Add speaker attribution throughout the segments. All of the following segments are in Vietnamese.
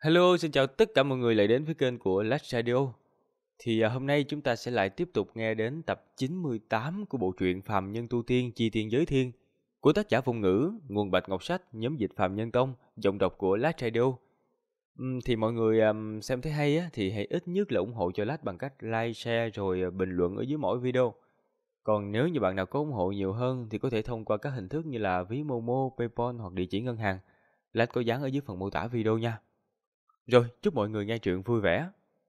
Speaker 1: Hello, xin chào tất cả mọi người lại đến với kênh của Last Radio. Hôm nay chúng ta sẽ lại tiếp tục nghe đến tập 98 của bộ truyện Phàm Nhân Tu Tiên Chi Tiên Giới Thiên của tác giả Phong Ngữ, nguồn Bạch Ngọc Sách, nhóm dịch Phàm Nhân Tông, giọng đọc của Last Radio. Thì mọi người xem thấy hay á, thì hãy ít nhất là ủng hộ cho Last bằng cách like, share rồi bình luận ở dưới mỗi video. Còn nếu như bạn nào có ủng hộ nhiều hơn thì có thể thông qua các hình thức như là ví Momo, PayPal hoặc địa chỉ ngân hàng. Last có dán ở dưới phần mô tả video nha. Rồi, chúc mọi người nghe truyện vui vẻ.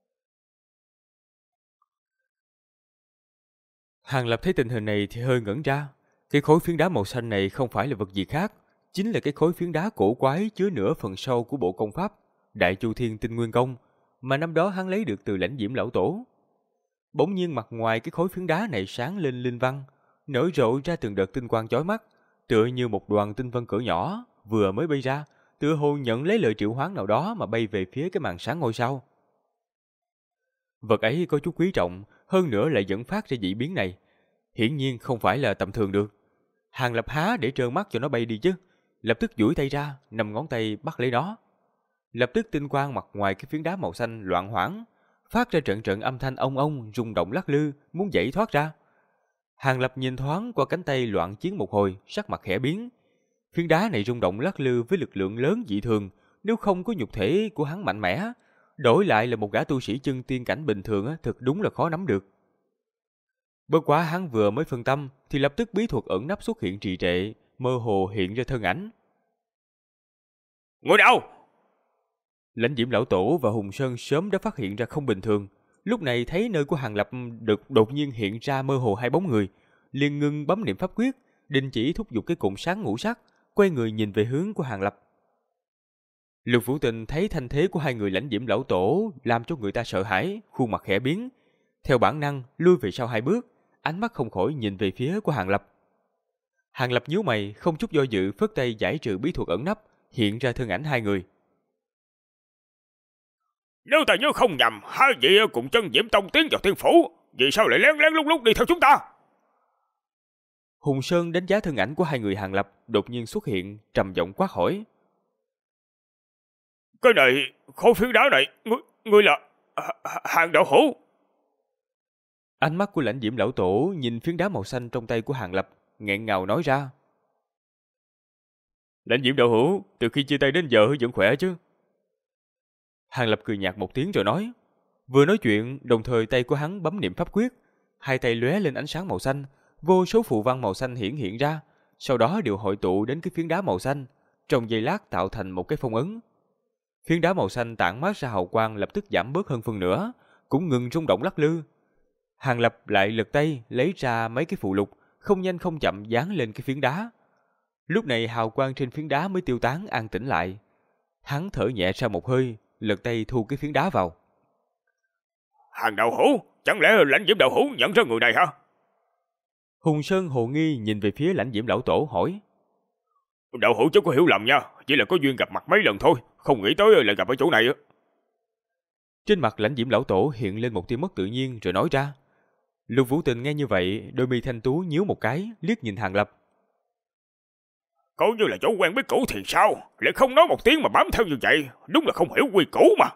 Speaker 1: Hàng Lập thấy tình hình này thì hơi ngẩn ra. Cái khối phiến đá màu xanh này không phải là vật gì khác, chính là cái khối phiến đá cổ quái chứa nửa phần sau của bộ công pháp Đại Chu Thiên Tinh Nguyên Công mà năm đó hắn lấy được từ Lãnh Diễm lão tổ. Bỗng nhiên mặt ngoài cái khối phiến đá này sáng lên linh văn, nở rộ ra từng đợt tinh quang chói mắt, tựa như một đoàn tinh vân cỡ nhỏ vừa mới bay ra, tựa hồ nhận lấy lời triệu hoán nào đó mà bay về phía cái màn sáng ngôi sao. Vật ấy có chút quý trọng, hơn nữa lại dẫn phát ra dị biến này. Hiển nhiên không phải là tầm thường được. Hàng Lập há để trơn mắt cho nó bay đi chứ. Lập tức duỗi tay ra, 5 ngón tay bắt lấy nó. Lập tức tinh quang mặt ngoài cái phiến đá màu xanh loạn hoảng, phát ra trận trận âm thanh ong ong, rung động lắc lư, muốn dậy thoát ra. Hàng Lập nhìn thoáng qua cánh tay loạn chiến một hồi, sắc mặt khẽ biến. Phiến đá này rung động lắc lư với lực lượng lớn dị thường, nếu không có nhục thể của hắn mạnh mẽ, đổi lại là một gã tu sĩ chân tiên cảnh bình thường thật đúng là khó nắm được. Bất quá hắn vừa mới phân tâm thì lập tức bí thuật ẩn nấp xuất hiện trì trệ, mơ hồ hiện ra thân ảnh.
Speaker 2: Người đâu?
Speaker 1: Lãnh Diễm lão tổ và Hùng Sơn sớm đã phát hiện ra không bình thường, lúc này thấy nơi của Hàng Lập được đột nhiên hiện ra mơ hồ hai bóng người, liền ngưng bấm niệm pháp quyết, đình chỉ thúc giục cái cụm sáng ngũ sắc, quay người nhìn về hướng của Hàng Lập. Lục Vũ Tình thấy thanh thế của hai người Lãnh Diễm lão tổ làm cho người ta sợ hãi, khuôn mặt khẽ biến, theo bản năng lui về sau hai bước, ánh mắt không khỏi nhìn về phía của Hàng Lập. Hàng Lập nhíu mày, không chút do dự phất tay giải trừ bí thuật ẩn nấp, hiện ra thân ảnh hai người.
Speaker 2: Nếu ta nhớ không nhầm, hai vị cùng chân Diễm Tông tiến vào thiên phủ, vì sao lại lén lén lúc lúc đi theo chúng ta?
Speaker 1: Hùng Sơn đánh giá thân ảnh của hai người Hàng Lập đột nhiên xuất hiện, trầm giọng quát hỏi.
Speaker 2: Cái này, khối phiến đá này, ngươi là Hàng đạo hữu?
Speaker 1: Ánh mắt của Lãnh Diễm lão tổ nhìn phiến đá màu xanh trong tay của Hàng Lập, nghẹn ngào nói ra. Lãnh Diễm đạo hữu, từ khi chia tay đến giờ vẫn khỏe chứ? Hàng Lập cười nhạt một tiếng rồi nói. Vừa nói chuyện, đồng thời tay của hắn bấm niệm pháp quyết, hai tay lóe lên ánh sáng màu xanh, vô số phù văn màu xanh hiện ra, sau đó đều hội tụ đến cái phiến đá màu xanh, trong giây lát tạo thành một cái phong ấn. Phiến đá màu xanh tản mát ra hào quang lập tức giảm bớt hơn phân nửa, cũng ngừng rung động lắc lư. Hàng Lập lại lật tay lấy ra mấy cái phụ lục, không nhanh không chậm dán lên cái phiến đá. Lúc này hào quang trên phiến đá mới tiêu tán, an tĩnh lại. Hắn thở nhẹ ra một hơi, lật tay thu cái phiến đá vào.
Speaker 2: Hàng đạo hữu, chẳng lẽ Lãnh Diễm đạo hữu nhận ra người này hả?
Speaker 1: Hùng Sơn hồ nghi nhìn về phía Lãnh Diễm lão tổ hỏi.
Speaker 2: Đạo hữu chứ có hiểu lầm nha, chỉ là có duyên gặp mặt mấy lần thôi, không nghĩ tới lại gặp ở chỗ này.
Speaker 1: Trên mặt Lãnh Diễm lão tổ hiện lên một tia mất tự nhiên rồi nói ra. Lục Vũ Tình nghe như vậy, đôi mi thanh tú nhíu một cái, liếc nhìn Hàng Lập.
Speaker 2: Coi như là chỗ quen biết cũ thì sao, lại không nói một tiếng mà bám theo như vậy, đúng là không hiểu quy củ mà.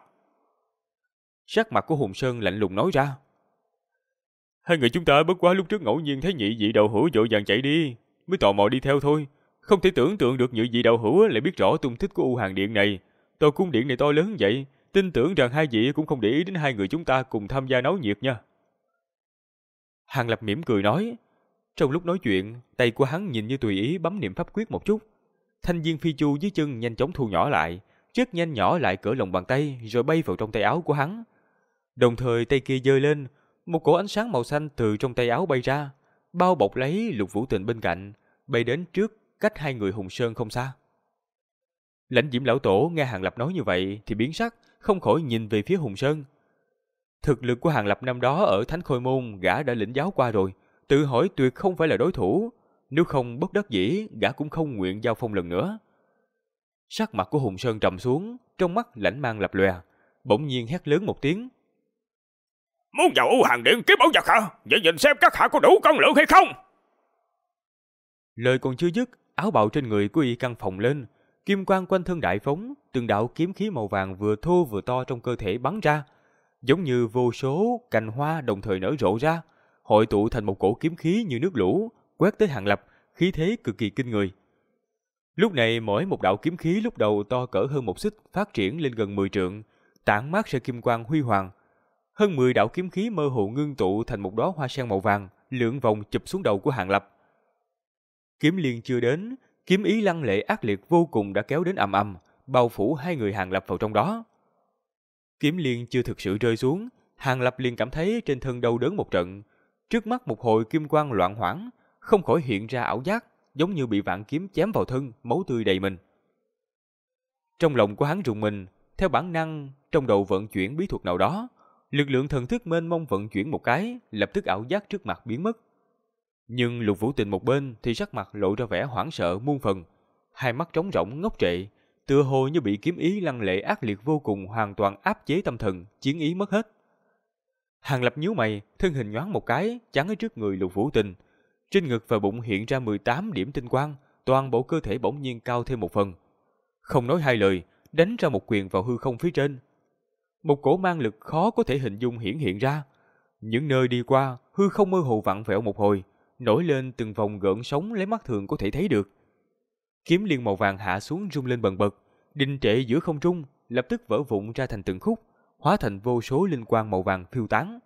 Speaker 1: Sắc mặt của Hùng Sơn lạnh lùng nói ra. Hai người chúng ta bất quá lúc trước ngẫu nhiên thấy nhị vị đạo hữu vội vàng chạy đi, mới tò mò đi theo thôi. Không thể tưởng tượng được nhị vị đạo hữu lại biết rõ tung tích của U Hàng Điện này. Tòa cung điện này to lớn vậy, tin tưởng rằng hai vị cũng không để ý đến hai người chúng ta cùng tham gia náo nhiệt nha. Hàng Lập mỉm cười nói. Trong lúc nói chuyện, tay của hắn nhìn như tùy ý bấm niệm pháp quyết một chút. Thanh viên phi chu dưới chân nhanh chóng thu nhỏ lại, rất nhanh nhỏ lại cỡ lòng bàn tay rồi bay vào trong tay áo của hắn. Đồng thời tay kia giơ lên, một cổ ánh sáng màu xanh từ trong tay áo bay ra, bao bọc lấy Lục Vũ Tình bên cạnh, bay đến trước cách hai người Hùng Sơn không xa. Lãnh Diễm lão tổ nghe Hàng Lập nói như vậy thì biến sắc, không khỏi nhìn về phía Hùng Sơn. Thực lực của Hàng Lập năm đó ở Thánh Khôi Môn gã đã lĩnh giáo qua rồi, tự hỏi tuyệt không phải là đối thủ, nếu không bất đắc dĩ gã cũng không nguyện giao phong lần nữa. Sắc mặt của Hùng Sơn trầm xuống, trong mắt lãnh mang lập lòe, bỗng nhiên hét lớn một tiếng.
Speaker 2: Muốn vào U Hàng Điện kiếm bảo vật hả? Vậy nhìn xem các hạ có đủ cân lượng hay không?
Speaker 1: Lời còn chưa dứt, áo bào trên người của y căng phồng lên, Kim quang quanh thân đại phóng, từng đạo kiếm khí màu vàng vừa thô vừa to trong cơ thể bắn ra, giống như vô số cành hoa đồng thời nở rộ ra, hội tụ thành một cổ kiếm khí như nước lũ, quét tới Hàng Lập, khí thế cực kỳ kinh người. Lúc này mỗi một đạo kiếm khí lúc đầu to cỡ hơn một xích phát triển lên gần 10 trượng, tản mát ra kim quang huy hoàng. Hơn 10 đạo kiếm khí mơ hồ ngưng tụ thành một đóa hoa sen màu vàng, lượn vòng chụp xuống đầu của Hàng Lập. Kiếm liên chưa đến, kiếm ý lăng lệ ác liệt vô cùng đã kéo đến ầm ầm, bao phủ hai người Hàng Lập vào trong đó. Kiếm liên chưa thực sự rơi xuống, Hàng Lập liền cảm thấy trên thân đau đớn một trận, trước mắt một hồi kim quang loạn hoảng, không khỏi hiện ra ảo giác, giống như bị vạn kiếm chém vào thân, máu tươi đầy mình. Trong lòng của hắn rùng mình, theo bản năng trong đầu vận chuyển bí thuật nào đó, lực lượng thần thức mênh mông vận chuyển một cái, lập tức ảo giác trước mặt biến mất. Nhưng Lục Vũ Tình một bên thì sắc mặt lộ ra vẻ hoảng sợ muôn phần, hai mắt trống rỗng ngốc trệ, tựa hồ như bị kiếm ý lăng lệ ác liệt vô cùng hoàn toàn áp chế tâm thần, chiến ý mất hết. Hàng Lập nhíu mày, thân hình nhoáng một cái, chắn ở trước người Lục Vũ Tình. Trên ngực và bụng hiện ra 18 điểm tinh quang, toàn bộ cơ thể bỗng nhiên cao thêm một phần. Không nói hai lời, đánh ra một quyền vào hư không phía trên. Một cổ mang lực khó có thể hình dung hiển hiện ra. Những nơi đi qua, hư không mơ hồ vặn vẹo một hồi, nổi lên từng vòng gợn sóng lấy mắt thường có thể thấy được. Kiếm liên màu vàng hạ xuống rung lên bần bật, đình trệ giữa không trung, lập tức vỡ vụn ra thành từng khúc, hóa thành vô số linh quang màu vàng phiêu tán.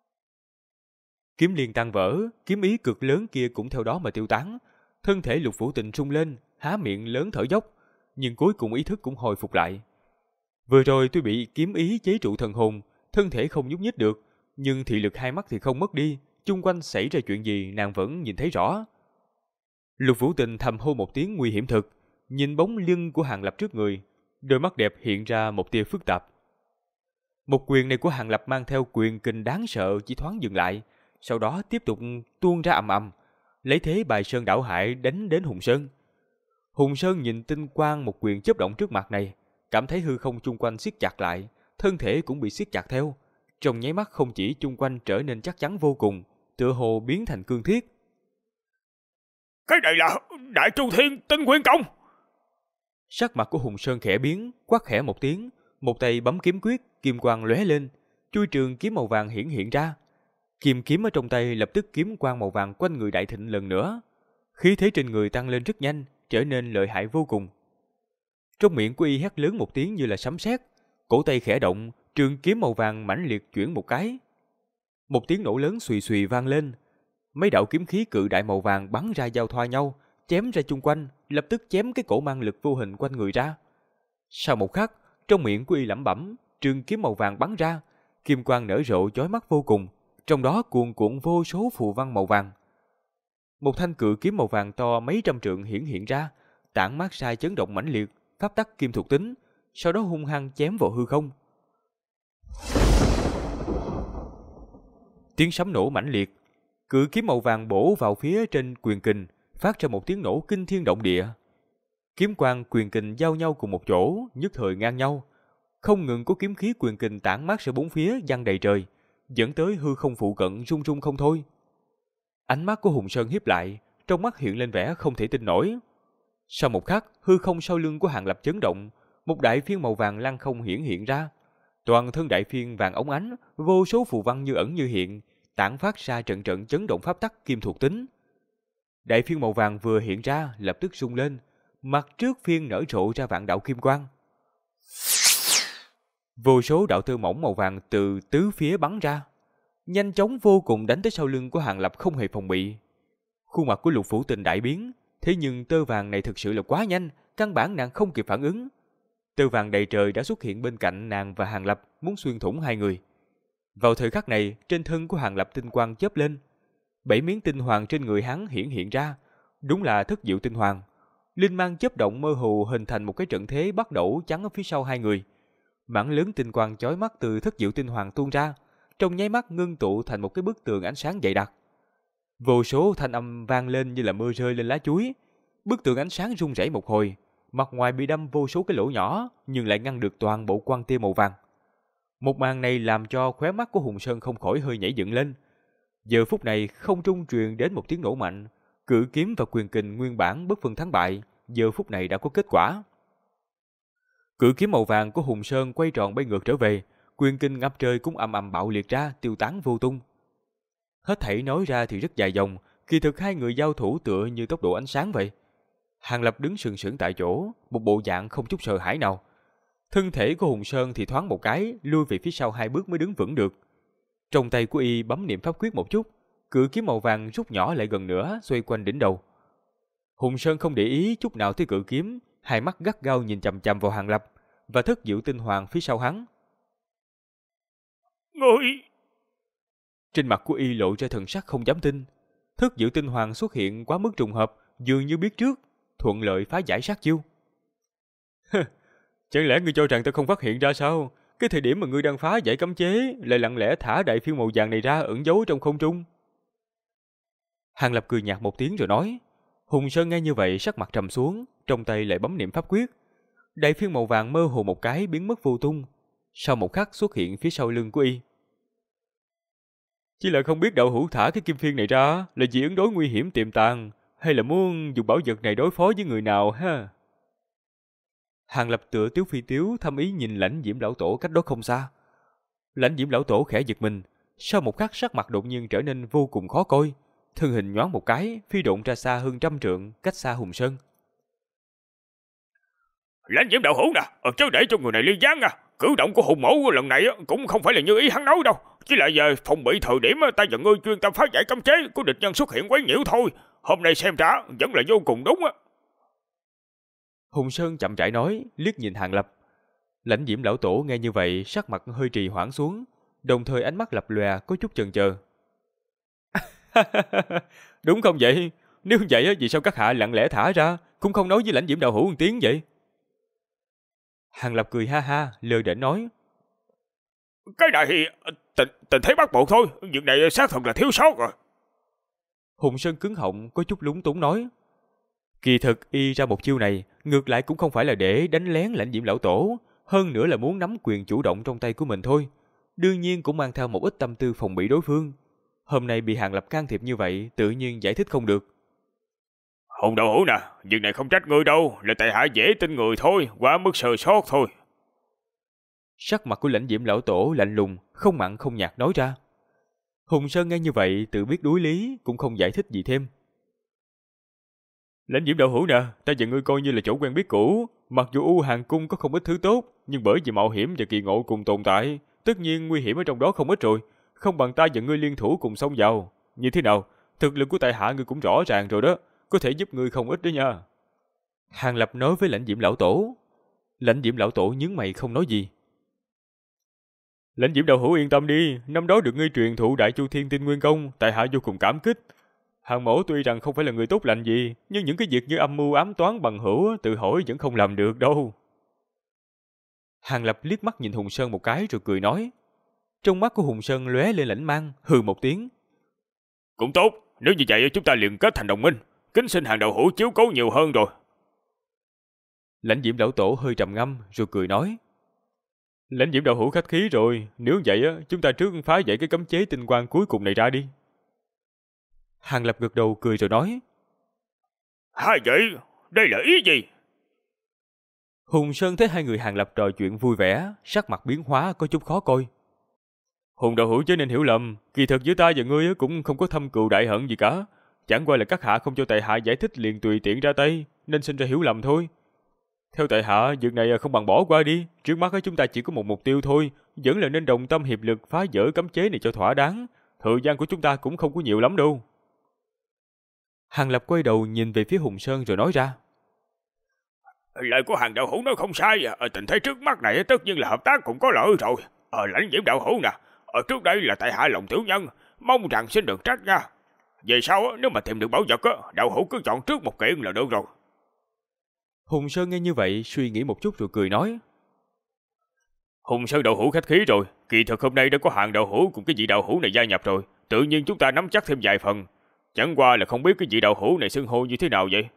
Speaker 1: Kiếm liên tan vỡ, kiếm ý cực lớn kia cũng theo đó mà tiêu tán. Thân thể Lục Vũ Tình rung lên, há miệng lớn thở dốc, nhưng cuối cùng ý thức cũng hồi phục lại. Vừa rồi tuy bị kiếm ý chế trụ thần hồn, thân thể không nhúc nhích được, nhưng thị lực hai mắt thì không mất đi, chung quanh xảy ra chuyện gì nàng vẫn nhìn thấy rõ. Lục Vũ Tình thầm hô một tiếng nguy hiểm thực, nhìn bóng lưng của Hàng Lập trước người, đôi mắt đẹp hiện ra một tia phức tạp. Một quyền này của Hàng Lập mang theo quyền kình đáng sợ chỉ thoáng dừng lại, sau đó tiếp tục tuôn ra ầm ầm, lấy thế bài sơn đảo hải đánh đến Hùng Sơn. Hùng Sơn nhìn tinh quang một quyền chớp động trước mặt này, cảm thấy hư không chung quanh siết chặt lại, thân thể cũng bị siết chặt theo. Trong nháy mắt không chỉ chung quanh trở nên chắc chắn vô cùng, tựa hồ biến thành cương thiết.
Speaker 2: Cái này là Đại Chu Thiên Tinh Nguyên Công.
Speaker 1: Sắc mặt của Hùng Sơn khẽ biến, quát khẽ một tiếng, một tay bấm kiếm quyết, kim quang lóe lên, chui trường kiếm màu vàng hiển hiện ra. Kim kiếm ở trong tay lập tức kiếm quang màu vàng quanh người Đại Thịnh lần nữa. Khí thế trên người tăng lên rất nhanh, trở nên lợi hại vô cùng. Trong miệng của y hét lớn một tiếng như là sấm sét, cổ tay khẽ động, trường kiếm màu vàng mãnh liệt chuyển một cái. Một tiếng nổ lớn xùy xùy vang lên, mấy đạo kiếm khí cự đại màu vàng bắn ra giao thoa nhau, chém ra chung quanh, lập tức chém cái cổ mang lực vô hình quanh người ra. Sau một khắc, trong miệng của y lẩm bẩm, trường kiếm màu vàng bắn ra, kim quang nở rộ chói mắt vô cùng, trong đó cuồn cuộn vô số phù văn màu vàng. Một thanh cự kiếm màu vàng to mấy trăm trượng hiển hiện ra, tản mát ra chấn động mãnh liệt, pháp tắc kim thuộc tính, sau đó hung hăng chém vào hư không. Tiếng sấm nổ mãnh liệt, cự kiếm màu vàng bổ vào phía trên quyền kình, phát ra một tiếng nổ kinh thiên động địa. Kiếm quang quyền kình giao nhau cùng một chỗ, nhất thời ngang nhau, không ngừng có kiếm khí quyền kình tản mát ra bốn phía văng đầy trời, dẫn tới hư không phụ cận rung rung không thôi. Ánh mắt của Hùng Sơn híp lại, trong mắt hiện lên vẻ không thể tin nổi. Sau một khắc, hư không sau lưng của Hàng Lập chấn động, một đại phiên màu vàng lăng không hiển hiện ra. Toàn thân đại phiên vàng óng ánh, vô số phù văn như ẩn như hiện, tản phát ra trận trận chấn động pháp tắc kim thuộc tính. Đại phiên màu vàng vừa hiện ra, lập tức rung lên, mặt trước phiên nở rộ ra vạn đạo kim quang. Vô số đạo tơ mỏng màu vàng từ tứ phía bắn ra, nhanh chóng vô cùng đánh tới sau lưng của Hàng Lập không hề phòng bị. Khuôn mặt của Lục Vũ Tình đại biến, thế nhưng tơ vàng này thực sự là quá nhanh, căn bản nàng không kịp phản ứng. Tơ vàng đầy trời đã xuất hiện bên cạnh nàng và Hàng Lập, muốn xuyên thủng hai người. Vào thời khắc này, trên thân của Hàng Lập tinh quang chớp lên, 7 miếng tinh hoàng trên người hắn hiển hiện ra, đúng là thất diệu tinh hoàng. Linh mang chớp động mơ hồ hình thành một cái trận thế bắt đầu chắn ở phía sau hai người. Mảng lớn tinh quang chói mắt từ thất diệu tinh hoàng tuôn ra, trong nháy mắt ngưng tụ thành một cái bức tường ánh sáng dày đặc. Vô số thanh âm vang lên như là mưa rơi lên lá chuối. Bức tường ánh sáng rung rẩy một hồi, mặt ngoài bị đâm vô số cái lỗ nhỏ, nhưng lại ngăn được toàn bộ quang tia màu vàng. Một màn này làm cho khóe mắt của Hùng Sơn không khỏi hơi nhảy dựng lên. Giờ phút này không trung truyền đến một tiếng nổ mạnh, cự kiếm và quyền kình nguyên bản bất phân thắng bại, giờ phút này đã có kết quả. Cự kiếm màu vàng của Hùng Sơn quay tròn bay ngược trở về, quyền kinh ngập trời cũng ầm ầm bạo liệt ra, tiêu tán vô tung. Hết thảy nói ra thì rất dài dòng, kỳ thực hai người giao thủ tựa như tốc độ ánh sáng vậy. Hàng Lập đứng sừng sững tại chỗ, một bộ dạng không chút sợ hãi nào. Thân thể của Hùng Sơn thì thoáng một cái, lui về phía sau 2 bước mới đứng vững được. Trong tay của y bấm niệm pháp quyết một chút, cự kiếm màu vàng rút nhỏ lại gần nữa, xoay quanh đỉnh đầu. Hùng Sơn không để ý chút nào tới cự kiếm, hai mắt gắt gao nhìn chằm chằm vào Hàng Lập và Thất Diệu Tinh Hoàng phía sau hắn.
Speaker 2: Ngươi!
Speaker 1: Trên mặt của y lộ ra thần sắc không dám tin. Thất Diệu Tinh Hoàng xuất hiện quá mức trùng hợp, dường như biết trước, thuận lợi phá giải sát chiêu. Chẳng lẽ ngươi cho rằng ta không phát hiện ra sao? Cái thời điểm mà ngươi đang phá giải cấm chế, lại lặng lẽ thả đại phiêu màu vàng này ra ẩn giấu trong không trung. Hàng Lập cười nhạt một tiếng rồi nói. Hùng Sơn nghe như vậy sắc mặt trầm xuống, trong tay lại bấm niệm pháp quyết. Đại phiêu màu vàng mơ hồ một cái biến mất vô tung, sau một khắc xuất hiện phía sau lưng của y. Chỉ là không biết đạo hữu thả cái kim phiên này ra là vì ứng đối nguy hiểm tiềm tàng, hay là muốn dùng bảo vật này đối phó với người nào ha? Hàng Lập tựa tiếu phi tiếu thâm ý nhìn Lãnh Diễm lão tổ cách đó không xa. Lãnh Diễm lão tổ khẽ giật mình, sau một khắc sắc mặt đột nhiên trở nên vô cùng khó coi, thân hình nhoáng một cái phi độn ra xa hơn 100 trượng, cách xa Hùng Sơn.
Speaker 2: Lãnh Diễm đạo hữu nè, chớ để cho người này ly gián nha. Cử động của Hùng mẫu lần này cũng không phải là như ý hắn nói đâu, chỉ là giờ phòng bị thời điểm ta và ngươi chuyên tâm phá giải cấm chế của địch nhân xuất hiện quấy nhiễu thôi. Hôm nay xem ra vẫn là vô cùng đúng á.
Speaker 1: Hùng Sơn chậm rãi nói, liếc nhìn Hàng Lập. Lãnh Diễm lão tổ nghe như vậy, sắc mặt hơi trì hoãn xuống, đồng thời ánh mắt lập lòe có chút chần chờ. Đúng không vậy? Nếu vậy vì sao các hạ lặng lẽ thả ra, cũng không nói với Lãnh Diễm đạo hữu một tiếng vậy? Hàng Lập cười ha ha, lơ đễnh nói.
Speaker 2: Cái này thì tình thế bắt buộc thôi, việc này xác thực là thiếu sót rồi.
Speaker 1: Hùng Sơn cứng họng, có chút lúng túng nói. Kỳ thực y ra một chiêu này, ngược lại cũng không phải là để đánh lén Lãnh Diễm lão tổ, hơn nữa là muốn nắm quyền chủ động trong tay của mình thôi. Đương nhiên cũng mang theo một ít tâm tư phòng bị đối phương. Hôm nay bị Hàng Lập can thiệp như vậy, tự nhiên giải thích không được.
Speaker 2: Hùng đạo hữu nè, việc này không trách ngươi đâu, là tại hạ dễ tin người thôi, quá mức sơ sót thôi.
Speaker 1: Sắc mặt của Lãnh Diễm lão tổ lạnh lùng, không mặn không nhạt nói ra. Hùng Sơn nghe như vậy tự biết đối lý, cũng không giải thích gì thêm. Lãnh Diễm đạo hữu nè, ta và ngươi coi như là chỗ quen biết cũ. Mặc dù U Hàng Cung có không ít thứ tốt, nhưng bởi vì mạo hiểm và kỳ ngộ cùng tồn tại, tất nhiên nguy hiểm ở trong đó không ít rồi. Không bằng ta và ngươi liên thủ cùng xông vào. Như thế nào? Thực lực của tại hạ ngươi cũng rõ ràng rồi đó, có thể giúp ngươi không ít đó nha. Hàng Lập nói với Lãnh Diễm lão tổ. Lãnh Diễm lão tổ nhướng mày không nói gì. Lãnh Diễm đạo hữu yên tâm đi, năm đó được ngươi truyền thụ Đại Chu Thiên Tinh Nguyên Công, tại hạ vô cùng cảm kích. Hàng mẫu tuy rằng không phải là người tốt lành gì, nhưng những cái việc như âm mưu ám toán bằng hữu tự hỏi vẫn không làm được đâu. Hàng Lập liếc mắt nhìn Hùng Sơn một cái rồi cười nói. Trong mắt của Hùng Sơn lóe lên lãnh mang, hừ một tiếng.
Speaker 2: Cũng tốt, nếu như vậy chúng ta liền kết thành đồng minh, kính xin Hàng đạo hữu chiếu cố nhiều hơn rồi.
Speaker 1: Lãnh Diễm lão tổ hơi trầm ngâm rồi cười nói. Lãnh Diễm đạo hữu khách khí rồi, nếu vậy chúng ta trước phá giải cái cấm chế tinh quang cuối cùng này ra đi. Hàng Lập gật đầu cười rồi nói.
Speaker 2: Hai vậy, đây là ý gì?
Speaker 1: Hùng Sơn thấy hai người Hàng Lập trò chuyện vui vẻ, sắc mặt biến hóa có chút khó coi. Hùng đạo hữu chớ nên hiểu lầm, kỳ thực giữa ta và ngươi cũng không có thâm cừu đại hận gì cả. Chẳng qua là các hạ không cho tại hạ giải thích liền tùy tiện ra tay, nên sinh ra hiểu lầm thôi. Theo tại hạ, việc này không bằng bỏ qua đi, trước mắt chúng ta chỉ có một mục tiêu thôi, vẫn là nên đồng tâm hiệp lực phá vỡ cấm chế này cho thỏa đáng. Thời gian của chúng ta cũng không có nhiều lắm đâu. Hàng Lập quay đầu nhìn về phía Hùng Sơn rồi nói ra.
Speaker 2: Lời của Hàng đạo hữu nói không sai, tình thế trước mắt này tất nhiên là hợp tác cũng có lợi rồi. Lãnh Diễm đạo hữu nè, trước đây là tại hạ lòng tiểu nhân, mong rằng xin đừng trách nha. Về sau nếu mà tìm được bảo vật đạo hữu cứ chọn trước một kiện là được rồi.
Speaker 1: Hùng Sơn nghe như vậy suy nghĩ một chút rồi cười nói.
Speaker 2: Hùng Sơn đạo hữu khách khí rồi, kỳ thực hôm nay đã có Hàng đạo hữu cùng cái vị đạo hữu này gia nhập rồi, tự nhiên chúng ta nắm chắc thêm vài phần. Chẳng qua là không biết cái vị đạo hữu này xưng hô như thế nào vậy.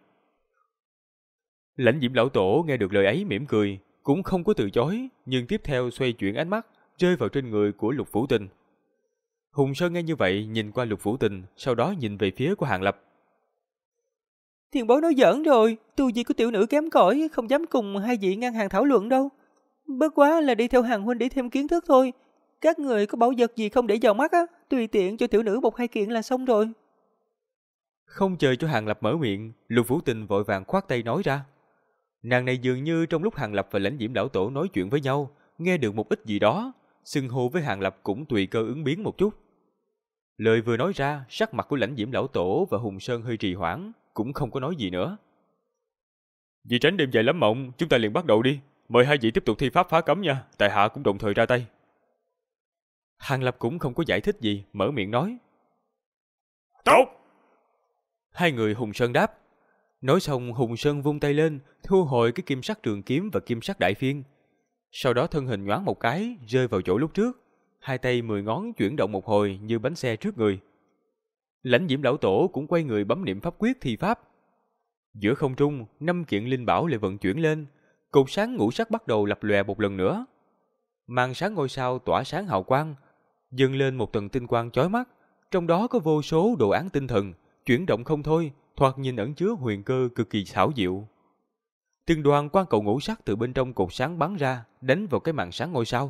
Speaker 1: Lãnh Diễm lão tổ nghe được lời ấy mỉm cười, cũng không có từ chối, nhưng tiếp theo xoay chuyển ánh mắt rơi vào trên người của Lục Vũ Tình. Hùng Sơn nghe như vậy nhìn qua Lục Vũ Tình, sau đó nhìn về phía của Hàng Lập.
Speaker 3: Tiền bối nói giỡn rồi, tu vi của tiểu nữ kém cỏi, không dám cùng hai vị ngang hàng thảo luận đâu. Bất quá là đi theo hàng huynh để thêm kiến thức thôi. Các người có bảo vật gì không để vào mắt á, tùy tiện cho tiểu nữ một hai kiện là xong rồi.
Speaker 1: Không chờ cho Hàng Lập mở miệng, Lục Vũ Tình vội vàng khoát tay nói ra. Nàng này dường như trong lúc Hàng Lập và Lãnh Diễm lão tổ nói chuyện với nhau, nghe được một ít gì đó, xưng hô với Hàng Lập cũng tùy cơ ứng biến một chút. Lời vừa nói ra, sắc mặt của Lãnh Diễm lão tổ và Hùng Sơn hơi trì hoãn, cũng không có nói gì nữa. Vì tránh đêm dài lắm mộng, chúng ta liền bắt đầu đi. Mời hai vị tiếp tục thi pháp phá cấm nha, tại hạ cũng đồng thời ra tay. Hàng Lập cũng không có giải thích gì, mở miệng nói.
Speaker 2: Tốt!
Speaker 1: Hai người Hùng Sơn đáp. Nói xong Hùng Sơn vung tay lên, thu hồi cái kim sắc trường kiếm và kim sắc đại phiên. Sau đó thân hình nhoáng một cái, rơi vào chỗ lúc trước. Hai tay 10 ngón chuyển động một hồi như bánh xe trước người. Lãnh Diễm lão tổ cũng quay người bấm niệm pháp quyết thi pháp. Giữa không trung, 5 kiện linh bảo lại vận chuyển lên. Cột sáng ngũ sắc bắt đầu lập lòe một lần nữa. Màn sáng ngôi sao tỏa sáng hào quang, dâng lên một tầng tinh quang chói mắt. Trong đó có vô số đồ án tinh thần, chuyển động không thôi, thoạt nhìn ẩn chứa huyền cơ cực kỳ xảo diệu. Từng đoàn quang cầu ngũ sắc từ bên trong cột sáng bắn ra, đánh vào cái màn sáng ngôi sao.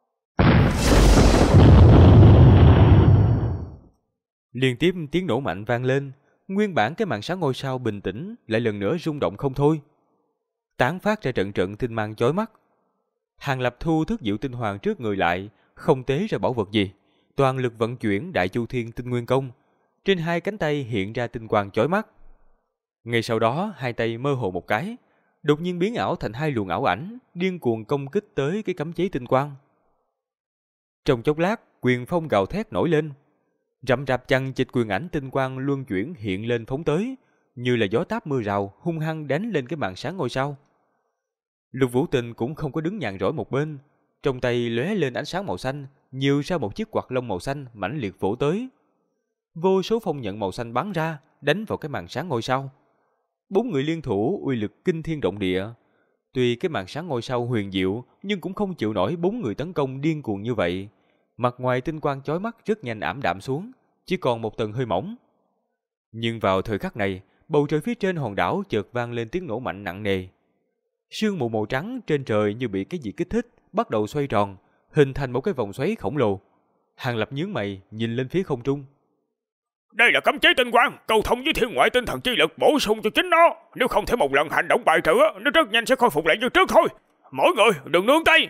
Speaker 1: Liên tiếp tiếng nổ mạnh vang lên, nguyên bản cái màn sáng ngôi sao bình tĩnh lại lần nữa rung động không thôi, tán phát ra trận trận tinh mang chói mắt. Hàng Lập thu thức diệu tinh hoàng trước người lại, không tế ra bảo vật gì, toàn lực vận chuyển Đại Chu Thiên Tinh Nguyên Công. Trên hai cánh tay hiện ra tinh quang chói mắt. Ngay sau đó, hai tay mơ hồ một cái, đột nhiên biến ảo thành hai luồng ảo ảnh, điên cuồng công kích tới cái cấm chế tinh quang. Trong chốc lát, quyền phong gào thét nổi lên. Rậm rạp chằng chịt quyền ảnh tinh quang luân chuyển hiện lên phóng tới, như là gió táp mưa rào hung hăng đánh lên cái màn sáng ngôi sao. Lục Vũ Tình cũng không có đứng nhàn rỗi một bên, trong tay lóe lên ánh sáng màu xanh, nhiều ra một chiếc quạt lông màu xanh mãnh liệt vỗ tới. Vô số phong nhận màu xanh bắn ra, đánh vào cái màn sáng ngôi sao. 4 người liên thủ uy lực kinh thiên động địa. Tuy cái màn sáng ngôi sao huyền diệu, nhưng cũng không chịu nổi 4 người tấn công điên cuồng như vậy. Mặt ngoài tinh quang chói mắt rất nhanh ảm đạm xuống, chỉ còn một tầng hơi mỏng. Nhưng vào thời khắc này, bầu trời phía trên hòn đảo chợt vang lên tiếng nổ mạnh nặng nề. Sương mù màu trắng trên trời như bị cái gì kích thích, bắt đầu xoay tròn, hình thành một cái vòng xoáy khổng lồ. Hàng Lập nhướng mày, nhìn lên phía không trung.
Speaker 2: Đây là cấm chế tinh quang, cầu thông với thiên ngoại tinh thần chi lực bổ sung cho chính nó. Nếu không thể một lần hành động bài trừ, nó rất nhanh sẽ khôi phục lại như trước thôi. Mỗi người đừng nương tay.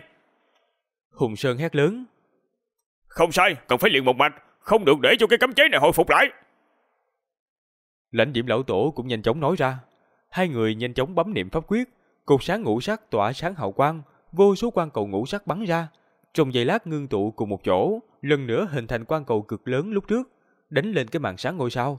Speaker 1: Hùng Sơn hét lớn.
Speaker 2: Không sai, cần phải luyện một mạch, không được để cho cái cấm chế này hồi phục lại.
Speaker 1: Lãnh Diễm lão tổ cũng nhanh chóng nói ra. Hai người nhanh chóng bấm niệm pháp quyết, cột sáng ngũ sắc tỏa sáng hào quang, vô số quang cầu ngũ sắc bắn ra, trong giây lát ngưng tụ cùng một chỗ, lần nữa hình thành quang cầu cực lớn lúc trước, đánh lên cái màn sáng ngôi sao.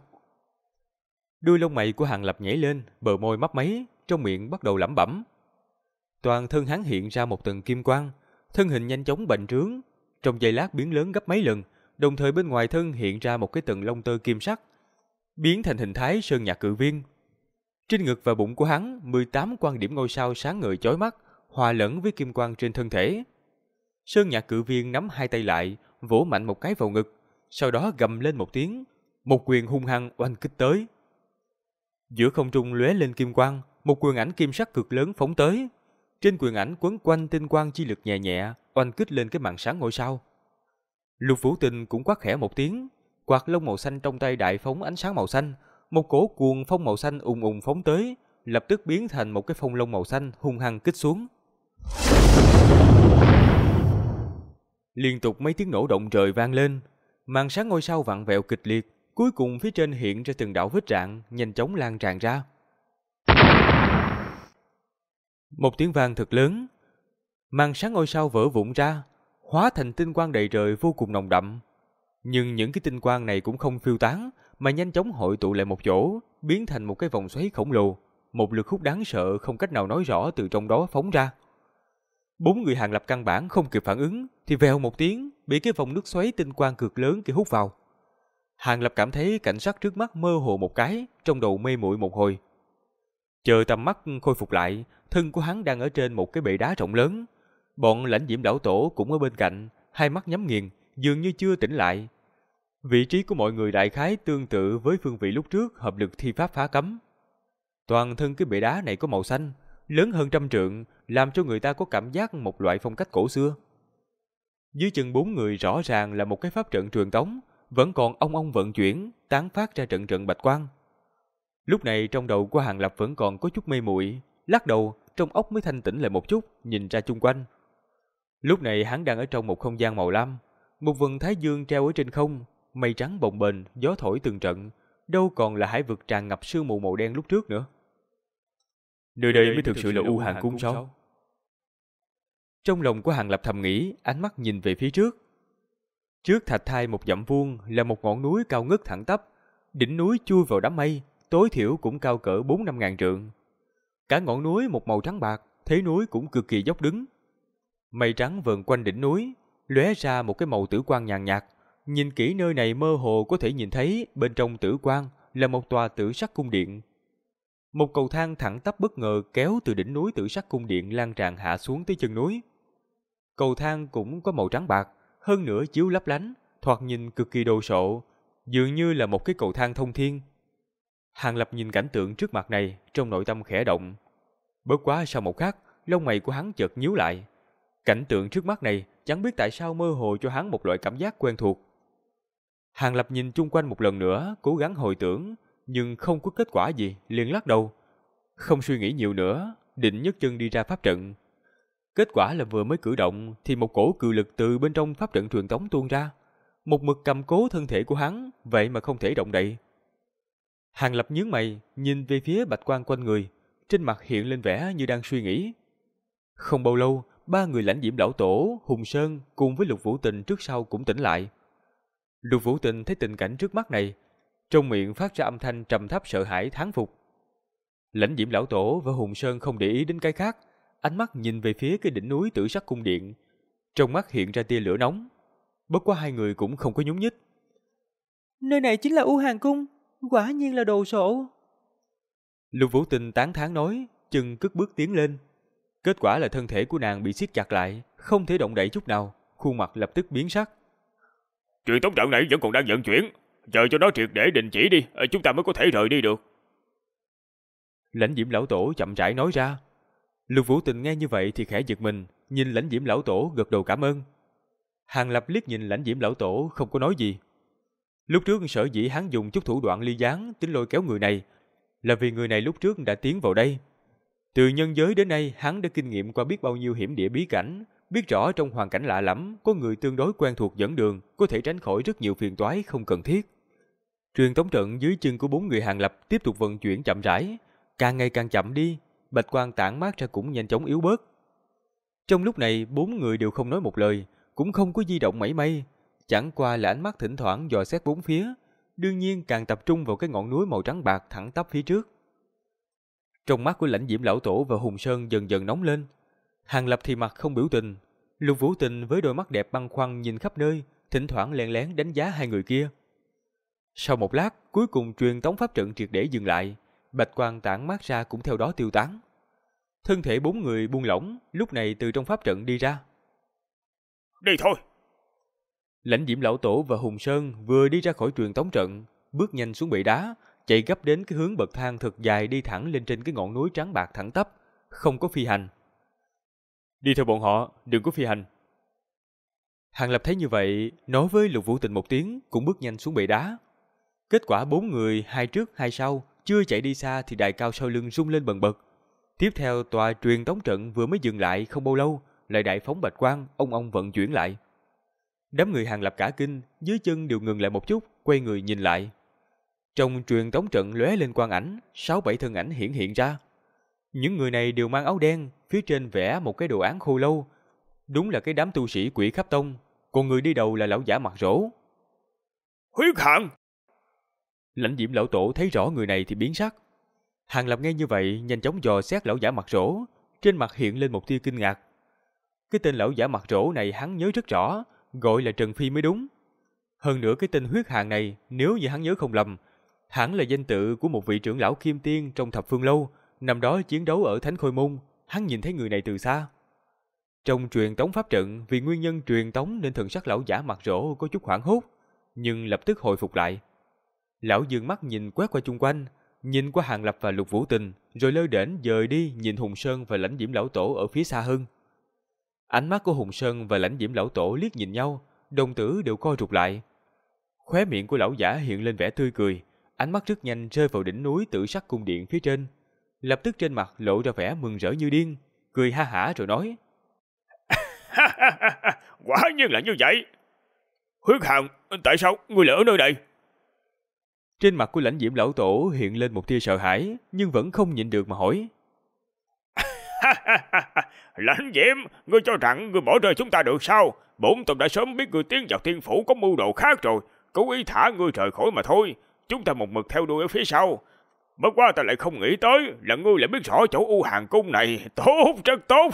Speaker 1: Đuôi lông mày của Hàng Lập nhảy lên, bờ môi mấp máy, trong miệng bắt đầu lẩm bẩm. Toàn thân hắn hiện ra một tầng kim quang, thân hình nhanh chóng bành trướng, trong giây lát biến lớn gấp mấy lần, đồng thời bên ngoài thân hiện ra một cái tầng lông tơ kim sắc, biến thành hình thái sơn nhạc cự viên. Trên ngực và bụng của hắn, 18 quang điểm ngôi sao sáng ngời chói mắt, hòa lẫn với kim quang trên thân thể. Sơn nhạc cự viên nắm hai tay lại, vỗ mạnh một cái vào ngực, sau đó gầm lên một tiếng, một quyền hung hăng oanh kích tới. Giữa không trung lóe lên kim quang, một quyền ảnh kim sắc cực lớn phóng tới. Trên quyền ảnh quấn quanh tinh quang chi lực nhẹ nhẹ, oanh kích lên cái màn sáng ngôi sao. Lục Vũ Tình cũng quát khẽ một tiếng, quạt lông màu xanh trong tay đại phóng ánh sáng màu xanh, một cổ cuồng phong màu xanh ùng ùng phóng tới, lập tức biến thành một cái phong lông màu xanh hung hăng kích xuống. Liên tục mấy tiếng nổ động trời vang lên, màn sáng ngôi sao vặn vẹo kịch liệt, cuối cùng phía trên hiện ra từng đạo vết rạn nhanh chóng lan tràn ra. Một tiếng vang thật lớn, màn sáng ngôi sao vỡ vụn ra, hóa thành tinh quang đầy trời vô cùng nồng đậm. Nhưng những cái tinh quang này cũng không phiêu tán, mà nhanh chóng hội tụ lại một chỗ, biến thành một cái vòng xoáy khổng lồ, một lực hút đáng sợ không cách nào nói rõ từ trong đó phóng ra. 4 người Hàng Lập căn bản không kịp phản ứng, thì vèo một tiếng, bị cái vòng nước xoáy tinh quang cực lớn kia hút vào. Hàng Lập cảm thấy cảnh sắc trước mắt mơ hồ một cái, trong đầu mê muội một hồi. Chờ tầm mắt khôi phục lại, thân của hắn đang ở trên một cái bệ đá rộng lớn. Bọn Lãnh Diễm lão tổ cũng ở bên cạnh, hai mắt nhắm nghiền, dường như chưa tỉnh lại. Vị trí của mọi người đại khái tương tự với phương vị lúc trước hợp lực thi pháp phá cấm. Toàn thân cái bệ đá này có màu xanh, lớn hơn 100 trượng, làm cho người ta có cảm giác một loại phong cách cổ xưa. Dưới chân 4 người rõ ràng là một cái pháp trận truyền tống, vẫn còn ong ong vận chuyển, tán phát ra trận trận bạch quang. Lúc này trong đầu của Hàng Lập vẫn còn có chút mê muội, lắc đầu, trong óc mới thanh tĩnh lại một chút, nhìn ra chung quanh. Lúc này hắn đang ở trong một không gian màu lam, một vầng thái dương treo ở trên không, mây trắng bồng bềnh, gió thổi từng trận, đâu còn là hải vực tràn ngập sương mù màu đen lúc trước nữa. Nơi đây mới thực sự là U Hàng Cung sao? Trong lòng của Hàng Lập thầm nghĩ, ánh mắt nhìn về phía trước. Trước thạch thai một dặm vuông là một ngọn núi cao ngất thẳng tắp, đỉnh núi chui vào đám mây, tối thiểu cũng cao cỡ 4-5 ngàn trượng. Cả ngọn núi một màu trắng bạc, thế núi cũng cực kỳ dốc đứng. Mây trắng vờn quanh đỉnh núi, lóe ra một cái màu tử quang nhàn nhạt. Nhìn kỹ nơi này mơ hồ có thể nhìn thấy bên trong tử quang là một tòa tử sắc cung điện. Một cầu thang thẳng tắp bất ngờ kéo từ đỉnh núi tử sắc cung điện lan tràn hạ xuống tới chân núi. Cầu thang cũng có màu trắng bạc, hơn nữa chiếu lấp lánh, thoạt nhìn cực kỳ đồ sộ, dường như là một cái cầu thang thông thiên. Hàng Lập nhìn cảnh tượng trước mặt này, trong nội tâm khẽ động. Bất quá sau một khắc, lông mày của hắn chợt nhíu lại. Cảnh tượng trước mắt này chẳng biết tại sao mơ hồ cho hắn một loại cảm giác quen thuộc. Hàng Lập nhìn chung quanh một lần nữa, cố gắng hồi tưởng, nhưng không có kết quả gì, liền lắc đầu. Không suy nghĩ nhiều nữa, định nhấc chân đi ra pháp trận. Kết quả là vừa mới cử động thì một cổ cự lực từ bên trong pháp trận truyền tống tuôn ra, một mực cầm cố thân thể của hắn, vậy mà không thể động đậy. Hàng Lập nhướng mày, nhìn về phía bạch quang quanh người, trên mặt hiện lên vẻ như đang suy nghĩ. Không bao lâu, 3 người Lãnh Diễm lão tổ, Hùng Sơn cùng với Lục Vũ Tình trước sau cũng tỉnh lại. Lục Vũ Tình thấy tình cảnh trước mắt này, trong miệng phát ra âm thanh trầm thấp sợ hãi thán phục. Lãnh Diễm lão tổ và Hùng Sơn không để ý đến cái khác, ánh mắt nhìn về phía cái đỉnh núi tử sắc cung điện, trong mắt hiện ra tia lửa nóng. Bất quá hai người cũng không có nhúc nhích.
Speaker 3: Nơi này chính là U Hàng Cung, quả nhiên là đồ sộ.
Speaker 1: Lục Vũ Tình tán thán nói, chân cất bước tiến lên. Kết quả là thân thể của nàng bị siết chặt lại, không thể động đậy chút nào, khuôn mặt lập tức biến sắc.
Speaker 2: Truyền tống trận này vẫn còn đang vận chuyển, chờ cho nó triệt để đình chỉ đi, chúng ta mới có thể rời đi được.
Speaker 1: Lãnh Diễm lão tổ chậm rãi nói ra. Lục Vũ Tình nghe như vậy thì khẽ giật mình, nhìn Lãnh Diễm lão tổ gật đầu cảm ơn. Hàng Lập liếc nhìn Lãnh Diễm lão tổ không có nói gì. Lúc trước sở dĩ hắn dùng chút thủ đoạn ly gián tính lôi kéo người này, là vì người này lúc trước đã tiến vào đây. Từ nhân giới đến nay hắn đã kinh nghiệm qua biết bao nhiêu hiểm địa bí cảnh, biết rõ trong hoàn cảnh lạ lẫm có người tương đối quen thuộc dẫn đường, có thể tránh khỏi rất nhiều phiền toái không cần thiết. Truyền tống trận dưới chân của 4 người Hàng Lập tiếp tục vận chuyển chậm rãi, càng ngày càng chậm đi, bạch quang tản mát ra cũng nhanh chóng yếu bớt. Trong lúc này 4 người đều không nói một lời, cũng không có di động mảy may, chẳng qua là ánh mắt thỉnh thoảng dò xét bốn phía, đương nhiên càng tập trung vào cái ngọn núi màu trắng bạc thẳng tắp phía trước. Trong mắt của Lãnh Diễm lão tổ và Hùng Sơn dần dần nóng lên. Hàng Lập thì mặt không biểu tình, Lục Vũ Tình với đôi mắt đẹp băn khoăn nhìn khắp nơi, thỉnh thoảng lén lén đánh giá hai người kia. Sau một lát, cuối cùng truyền tống pháp trận triệt để dừng lại, bạch quang tản mát ra cũng theo đó tiêu tán. Thân thể 4 người buông lỏng, lúc này từ trong pháp trận đi ra.
Speaker 2: Đi thôi.
Speaker 1: Lãnh Diễm lão tổ và Hùng Sơn vừa đi ra khỏi truyền tống trận, bước nhanh xuống bệ đá, chạy gấp đến cái hướng bậc thang thật dài đi thẳng lên trên cái ngọn núi trắng bạc thẳng tắp, không có phi hành. Đi theo bọn họ, đừng có phi hành. Hàng Lập thấy như vậy, nói với Lục Vũ Tình một tiếng, cũng bước nhanh xuống bệ đá. Kết quả 4 người, hai trước hai sau, chưa chạy đi xa thì đài cao sau lưng rung lên bần bật. Tiếp theo tòa truyền tống trận vừa mới dừng lại không bao lâu, lại đại phóng bạch quang, ông vận chuyển lại. Đám người Hàng Lập cả kinh, dưới chân đều ngừng lại một chút, quay người nhìn lại. Trong truyền tống trận lóe lên quang ảnh, 6-7 thân ảnh hiện ra. Những người này đều mang áo đen, phía trên vẽ một cái đồ án khô lâu. Đúng là cái đám tu sĩ Quỷ Khắp Tông, còn người đi đầu là lão giả mặt rỗ.
Speaker 2: Huyết Hạng!
Speaker 1: Lãnh Diễm lão tổ thấy rõ người này thì biến sắc. Hàng Lập nghe như vậy, nhanh chóng dò xét lão giả mặt rỗ, trên mặt hiện lên một tia kinh ngạc. Cái tên lão giả mặt rỗ này hắn nhớ rất rõ, gọi là Trần Phi mới đúng. Hơn nữa cái tên Huyết Hạng này, nếu như hắn nhớ không lầm, hẳn là danh tự của một vị trưởng lão kim tiên trong Thập Phương Lâu, năm đó chiến đấu ở Thánh Khôi Môn, hắn nhìn thấy người này từ xa. Trong truyền tống pháp trận, vì nguyên nhân truyền tống nên thần sắc lão giả mặt rỗ có chút hoảng hốt, nhưng lập tức hồi phục lại. Lão dương mắt nhìn quét qua chung quanh, nhìn qua Hàng Lập và Lục Vũ Tình, rồi lơ đễnh dời đi nhìn Hùng Sơn và Lãnh Diễm lão tổ ở phía xa hơn. Ánh mắt của Hùng Sơn và Lãnh Diễm lão tổ liếc nhìn nhau, đồng tử đều co rụt lại. Khóe miệng của lão giả hiện lên vẻ tươi cười, ánh mắt rất nhanh rơi vào đỉnh núi Tử Sắc cung điện phía trên. Lập tức trên mặt lộ ra vẻ mừng rỡ như điên, cười ha hả rồi nói:
Speaker 2: Quả nhiên là như vậy. Huyết Hàn, tại sao ngươi lại ở nơi này?
Speaker 1: Trên mặt của Lãnh Diễm lão tổ hiện lên một tia sợ hãi, nhưng vẫn không nhịn được mà hỏi:
Speaker 2: Lãnh Diễm, ngươi cho rằng ngươi bỏ rơi chúng ta được sao? Bổn tộc đã sớm biết ngươi tiến vào thiên phủ có mưu đồ khác rồi, cố ý thả ngươi rời khỏi mà thôi. Chúng ta một mực theo đuôi ở phía sau. Bất quá ta lại không nghĩ tới là ngươi lại biết rõ chỗ U Hàn cung này. Tốt, rất tốt.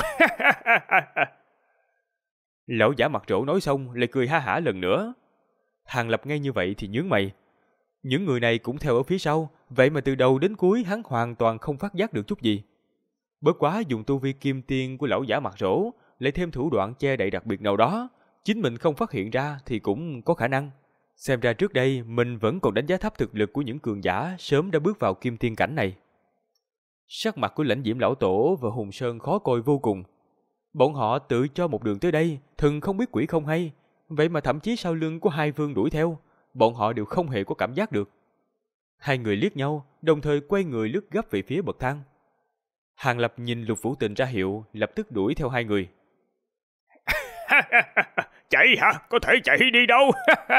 Speaker 1: Lão giả mặt rỗ nói xong lại cười ha hả lần nữa. Hàng Lập nghe như vậy thì nhướng mày. Những người này cũng theo ở phía sau, vậy mà từ đầu đến cuối hắn hoàn toàn không phát giác được chút gì. Bất quá dùng tu vi kim tiên của lão giả mặt rỗ, lại thêm thủ đoạn che đậy đặc biệt nào đó, chính mình không phát hiện ra thì cũng có khả năng. Xem ra trước đây mình vẫn còn đánh giá thấp thực lực của những cường giả sớm đã bước vào kim tiên cảnh này. Sắc mặt của Lãnh Diễm lão tổ và Hùng Sơn khó coi vô cùng. Bọn họ tự cho một đường tới đây, thần không biết quỷ không hay, vậy mà thậm chí sau lưng của hai vương đuổi theo, bọn họ đều không hề có cảm giác được. Hai người liếc nhau, đồng thời quay người lướt gấp về phía bậc thang. Hàng Lập nhìn Lục Vũ Tình ra hiệu, lập tức đuổi theo hai người.
Speaker 2: Chạy hả? Có thể chạy đi đâu?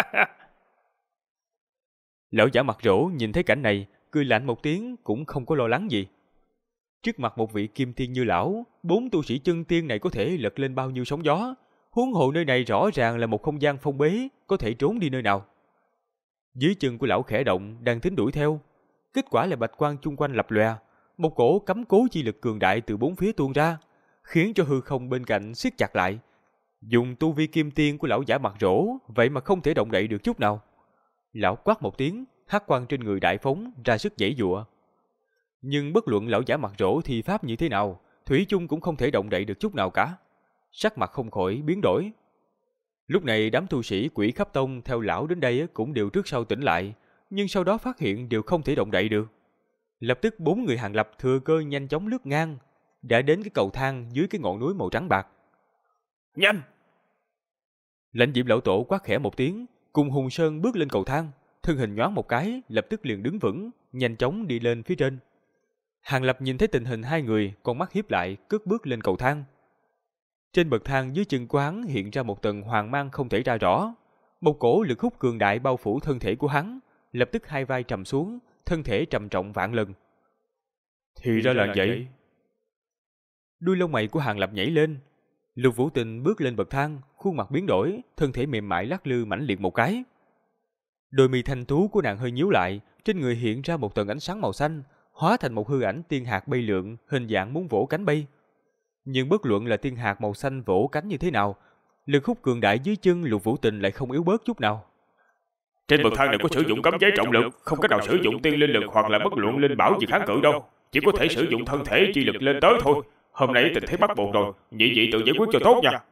Speaker 1: Lão giả mặt rỗ nhìn thấy cảnh này, cười lạnh một tiếng cũng không có lo lắng gì. Trước mặt một vị kim tiên như lão, 4 tu sĩ chân tiên này có thể lật lên bao nhiêu sóng gió. Huống hồ nơi này rõ ràng là một không gian phong bế, có thể trốn đi nơi nào. Dưới chân của lão khẽ động, đang tính đuổi theo. Kết quả là bạch quang chung quanh lập lòe, một cổ cấm cố chi lực cường đại từ bốn phía tuôn ra, khiến cho hư không bên cạnh siết chặt lại. Dùng tu vi kim tiên của lão giả mặt rỗ, vậy mà không thể động đậy được chút nào. Lão quát một tiếng, hắc quang trên người đại phóng ra sức giãy giụa. Nhưng bất luận lão giả mặt rỗ thì pháp như thế nào, thủy chung cũng không thể động đậy được chút nào cả. Sắc mặt không khỏi biến đổi. Lúc này đám tu sĩ Quỷ Khắp Tông theo lão đến đây cũng đều trước sau tỉnh lại, nhưng sau đó phát hiện đều không thể động đậy được. Lập tức 4 người Hàng Lập thừa cơ nhanh chóng lướt ngang, đã đến cái cầu thang dưới cái ngọn núi màu trắng bạc.
Speaker 2: Nhanh!
Speaker 1: Lãnh Diễm lão tổ quát khẽ một tiếng, cùng Hùng Sơn bước lên cầu thang, thân hình nhoáng một cái, lập tức liền đứng vững, nhanh chóng đi lên phía trên. Hàng Lập nhìn thấy tình hình hai người, con mắt híp lại, cất bước lên cầu thang. Trên bậc thang dưới chân của hắn hiện ra một tầng hoàng mang không thể ra rõ, một cổ lực hút cường đại bao phủ thân thể của hắn, lập tức hai vai trầm xuống, thân thể trầm trọng vạn lần. Thì ra là vậy. Đuôi lông mày của Hàng Lập nhảy lên. Lục Vũ Tình bước lên bậc thang, khuôn mặt biến đổi, thân thể mềm mại lắc lư mãnh liệt một cái. Đôi mi thanh tú của nàng hơi nhíu lại, trên người hiện ra một tầng ánh sáng màu xanh, hóa thành một hư ảnh tiên hạc bay lượn, hình dạng muốn vỗ cánh bay. Nhưng bất luận là tiên hạc màu xanh vỗ cánh như thế nào, lực hút cường đại dưới chân Lục Vũ Tình lại không yếu bớt chút nào.
Speaker 2: Trên bậc thang này có sử dụng cấm chế trọng lực, không cách nào sử dụng tiên linh lực hoặc là bất luận linh bảo gì kháng cự đâu, chỉ có thể sử dụng thân thể chi lực lên tới thôi. Hôm nay tình thế bắt buộc rồi, nhị vị tự giải quyết cho tốt nha.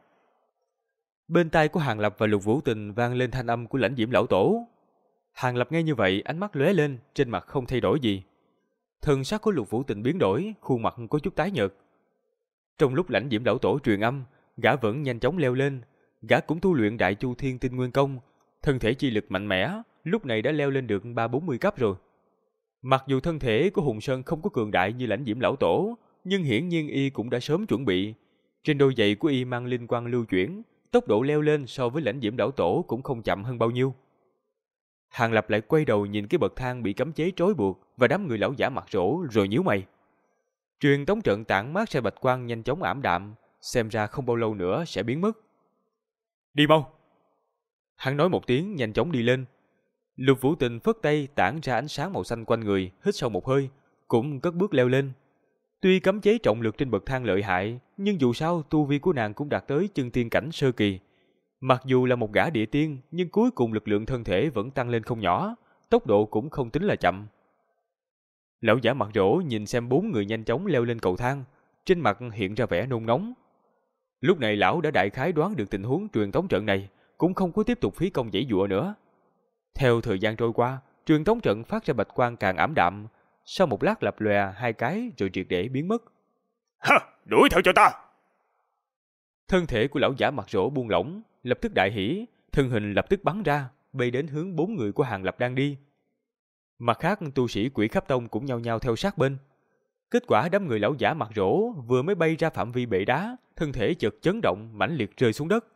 Speaker 1: Bên tai của Hàng Lập và Lục Vũ Tình vang lên thanh âm của Lãnh Diễm lão tổ. Hàng Lập nghe như vậy, ánh mắt lóe lên, trên mặt không thay đổi gì. Thần sắc của Lục Vũ Tình biến đổi, khuôn mặt có chút tái nhợt. Trong lúc Lãnh Diễm lão tổ truyền âm, gã vẫn nhanh chóng leo lên, gã cũng tu luyện Đại Chu Thiên Tinh Nguyên Công, thân thể chi lực mạnh mẽ, lúc này đã leo lên được 30-40 cấp rồi. Mặc dù thân thể của Hùng Sơn không có cường đại như Lãnh Diễm lão tổ, nhưng hiển nhiên y cũng đã sớm chuẩn bị. Trên đôi giày của y mang linh quang lưu chuyển, tốc độ leo lên so với Lãnh Diễm lão tổ cũng không chậm hơn bao nhiêu. Hàng Lập lại quay đầu nhìn cái bậc thang bị cấm chế trói buộc và đám người lão giả mặt rỗ rồi nhíu mày. Truyền tống trận tản mát ra bạch quang nhanh chóng ảm đạm, xem ra không bao lâu nữa sẽ biến mất. Đi mau! Hắn nói một tiếng nhanh chóng đi lên. Lục Vũ Tình phất tay tản ra ánh sáng màu xanh quanh người, hít sâu một hơi, cũng cất bước leo lên. Tuy cấm chế trọng lực trên bậc thang lợi hại, nhưng dù sao tu vi của nàng cũng đạt tới chân tiên cảnh sơ kỳ. Mặc dù là một gã địa tiên, nhưng cuối cùng lực lượng thân thể vẫn tăng lên không nhỏ, tốc độ cũng không tính là chậm. Lão giả mặt rỗ nhìn xem 4 người nhanh chóng leo lên cầu thang, trên mặt hiện ra vẻ nôn nóng. Lúc này lão đã đại khái đoán được tình huống truyền tống trận này, cũng không có tiếp tục phí công giãy giụa nữa. Theo thời gian trôi qua, truyền tống trận phát ra bạch quang càng ảm đạm, sau một lát lập lòe hai cái rồi triệt để biến mất.
Speaker 2: Ha, đuổi theo cho ta.
Speaker 1: Thân thể của lão giả mặt rỗ buông lỏng, lập tức đại hỉ, thân hình lập tức bắn ra, bay đến hướng 4 người của Hàng Lập đang đi. Mặt khác, tu sĩ Quỷ Khắp Tông cũng nhao nhao theo sát bên. Kết quả đám người lão giả mặt rỗ vừa mới bay ra phạm vi bệ đá, thân thể chợt chấn động, mãnh liệt rơi xuống đất.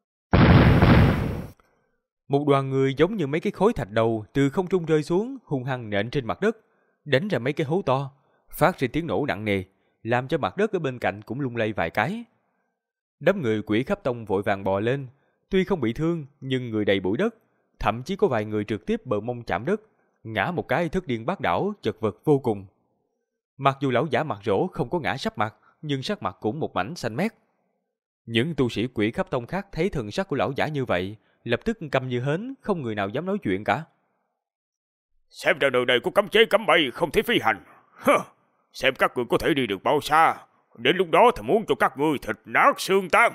Speaker 1: Một đoàn người giống như mấy cái khối thạch đầu từ không trung rơi xuống, hung hăng nện trên mặt đất, đánh ra mấy cái hố to, phát ra tiếng nổ nặng nề, làm cho mặt đất ở bên cạnh cũng lung lay vài cái. Đám người Quỷ Khắp Tông vội vàng bò lên, tuy không bị thương nhưng người đầy bụi đất, thậm chí có vài người trực tiếp bờ mông chạm đất, ngã một cái thất điên bát đảo, chật vật vô cùng. Mặc dù lão giả mặt rỗ không có ngã sấp mặt, nhưng sắc mặt cũng một mảnh xanh mét. Những tu sĩ Quỷ Khắp Tông khác thấy thần sắc của lão giả như vậy, lập tức câm như hến, không người nào dám nói chuyện cả.
Speaker 2: Xem ra nơi đây có cấm chế cấm bay, không thể phi hành. Xem các ngươi có thể đi được bao xa, đến lúc đó thì muốn cho các ngươi thịt nát xương tan.